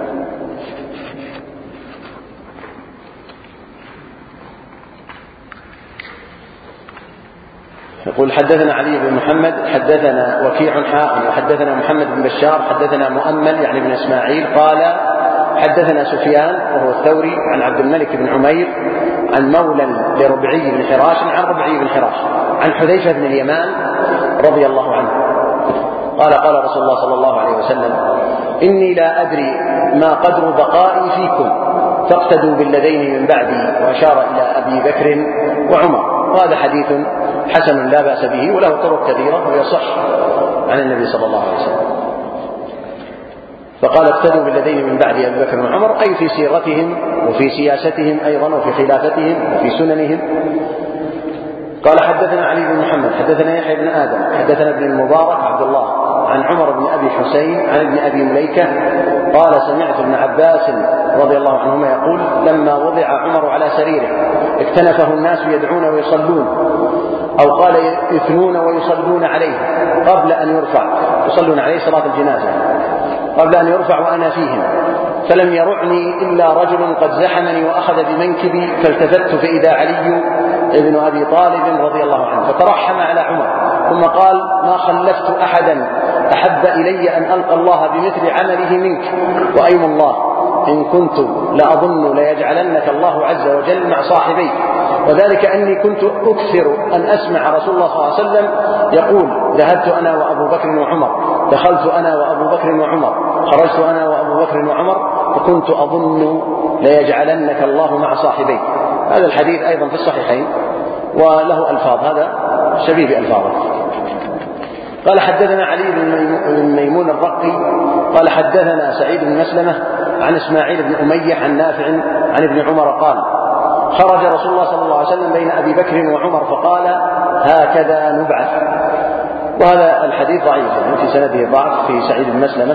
يقول: حدثنا علي بن محمد حدثنا وكيع حاء وحدثنا محمد بن بشار حدثنا مؤمل يعني بن إسماعيل قال: حدثنا سفيان وهو الثوري عن عبد الملك بن عمير عن مولى لربعي بن حراش عن ربعي بن حراش عن حذيفة بن اليمان رضي الله عنه قال: قال رسول الله صلى الله عليه وسلم: إني لا أدري ما قدر بقائي فيكم، فاقتدوا بالذين من بعدي، وأشار إلى أبي بكر وعمر. وهذا حديث حسن لا بأس به، وله طرق كثيرة ويصح عن النبي صلى الله عليه وسلم. فقال: اقتدوا بالذين من بعد أبي بكر وعمر، أي في سيرتهم وفي سياستهم أيضا، وفي خلافتهم وفي سننهم. قال: حدثنا علي بن محمد حدثنا يحيى بن آدم حدثنا ابن المبارك عبد الله عن عمر بن أبي حسين عن ابن أبي مليكة قال: سمعت ابن عباس رضي الله عنهما يقول: لما وضع عمر على سريره اكتنفه الناس يدعون ويصلون، أو قال يثنون ويصلون عليه قبل أن يرفع، يصلون عليه صلاة الجنازة قبل أن يرفع وأنا فيهم، فلم يرعني إلا رجل قد زحمني وأخذ بمنكبي، فالتفت فإذا علي ابن أبي طالب رضي الله عنه، فترحم على عمر ثم قال: ما خلفت أحدا أحب إلي أن ألقى الله بمثل عمله منك، وأيم الله إن كنت لأظن ليجعلنك الله عز وجل مع صاحبي، وذلك أني كنت أكثر أن أسمع رسول الله صلى الله عليه وسلم يقول: ذهبت أنا وأبو بكر وعمر، دخلت أنا وأبو بكر وعمر، خرجت أنا وأبو بكر وعمر، وكنت أظن ليجعلنك الله مع صاحبي. هذا الحديث أيضا في الصحيحين وله ألفاظ، هذا شبيه بألفاظه. قال: حدثنا علي بن ميمون الرقي قال: حدثنا سعيد بن مسلمة عن إسماعيل بن أمية عن نافع عن ابن عمر قال: خرج رسول الله صلى الله عليه وسلم بين أبي بكر وعمر فقال: هكذا نبعث. وهذا الحديث ضعيف، يعني في سنده ضعف في سعيد بن مسلمة.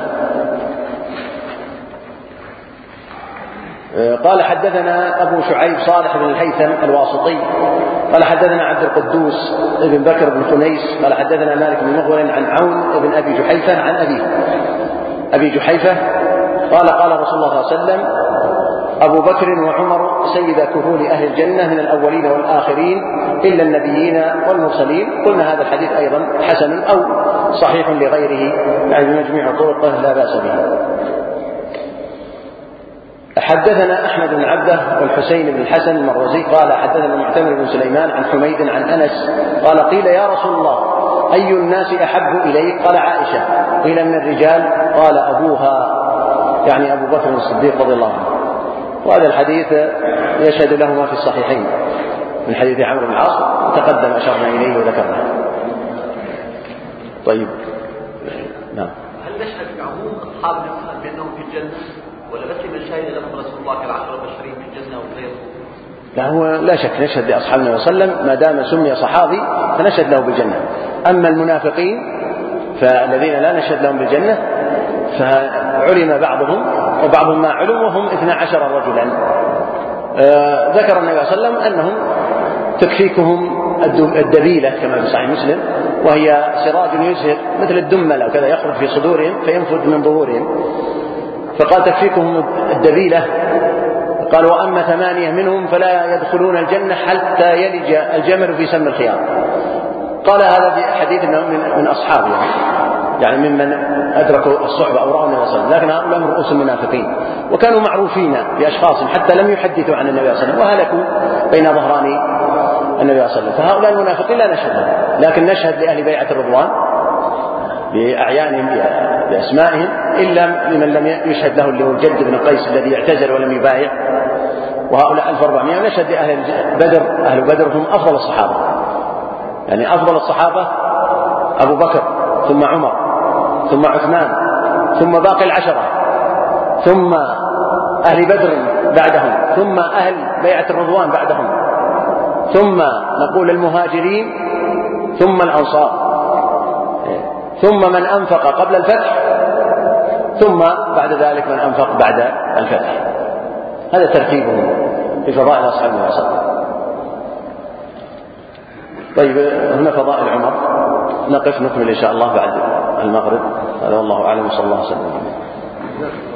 قال: حدثنا أبو شعيب صالح بن الهيثم الواسطي قال: حدثنا عبد القدوس بن بكر بن خنيس قال: حدثنا مالك بن مغول عن عون بن أبي جحيفة عن أبيه أبي جحيفة قال: قال رسول الله صلى الله عليه وسلم: أبو بكر وعمر سيدا كهول أهل الجنة من الأولين والآخرين إلا النبيين والمرسلين. قلنا هذا الحديث أيضا حسن أو صحيح لغيره، يعني بمجموع طرقه لا بأس به. حدثنا أحمد بن عبده والحسين بن الحسن المروزي قال: حدثنا معتمر بن سليمان عن حميد عن أنس قال: قيل: يا رسول الله، أي الناس أحب إليك؟ قال: عائشة. قيل: من الرجال؟ قال: أبوها، يعني أبو بكر الصديق رضي الله عنه. وهذا الحديث يشهد له ما في الصحيحين من حديث عمرو بن العاص، تقدم أشرنا إليه وذكرنا. طيب، نعم. هل نشهد بعموم أصحاب النبي بأنهم في الجنة، ولا بس من شهد لهم رسول الله كالعشرة البشرين في الجنة وغيره؟ لا، هو لا شك نشهد لأصحاب النبي صلى الله عليه وسلم ما دام سمي صحابي فنشهد له بالجنة. أما المنافقين فالذين لا نشهد لهم بالجنة فعلم بعضهم وبعضهم ما علم وهم اثنا عشر رجلا. آه ذكر النبي صلى الله عليه وسلم أنهم تكفيكهم الدبيلة كما في صحيح مسلم، وهي سراج يزهر مثل الدملة وكذا يخرج في صدورهم فينفذ من ظهورهم، فقال: تكفيكهم الدبيلة. قال: وأما ثمانية منهم فلا يدخلون الجنة حتى يلج الجمل في سم الخياط. قال هذا في حديث من أصحابه، يعني ممن أدركوا الصحبة أو رأوا النبي صلى الله عليه وسلم، لكن هؤلاء من رؤوس المنافقين وكانوا معروفين بأشخاص حتى لم يحدثوا عن النبي صلى الله عليه وسلم وهلكوا بين ظهران النبي صلى الله عليه وسلم. فهؤلاء المنافقين لا نشهد لهم، لكن نشهد لأهل بيعة الرضوان بأعيانهم بأسمائهم، إلا لمن لم يشهد له اللي هو الجد بن قيس الذي اعتزل ولم يبايع، وهؤلاء ألف وأربعمائة. ونشهد لأهل بدر، أهل بدر هم أفضل الصحابة، يعني أفضل الصحابة أبو بكر ثم عمر ثم عثمان ثم باقي العشرة ثم أهل بدر بعدهم ثم أهل بيعة الرضوان بعدهم ثم نقول المهاجرين ثم الأنصار ثم من أنفق قبل الفتح ثم بعد ذلك من أنفق بعد الفتح. هذا ترتيبهم في فضائل أصحاب النبي صلى الله عليه وسلم. طيب، هنا فضائل عمر، نقف نكمل إن شاء الله بعد المغرب. هذا والله أعلم، صلى الله عليه وسلم.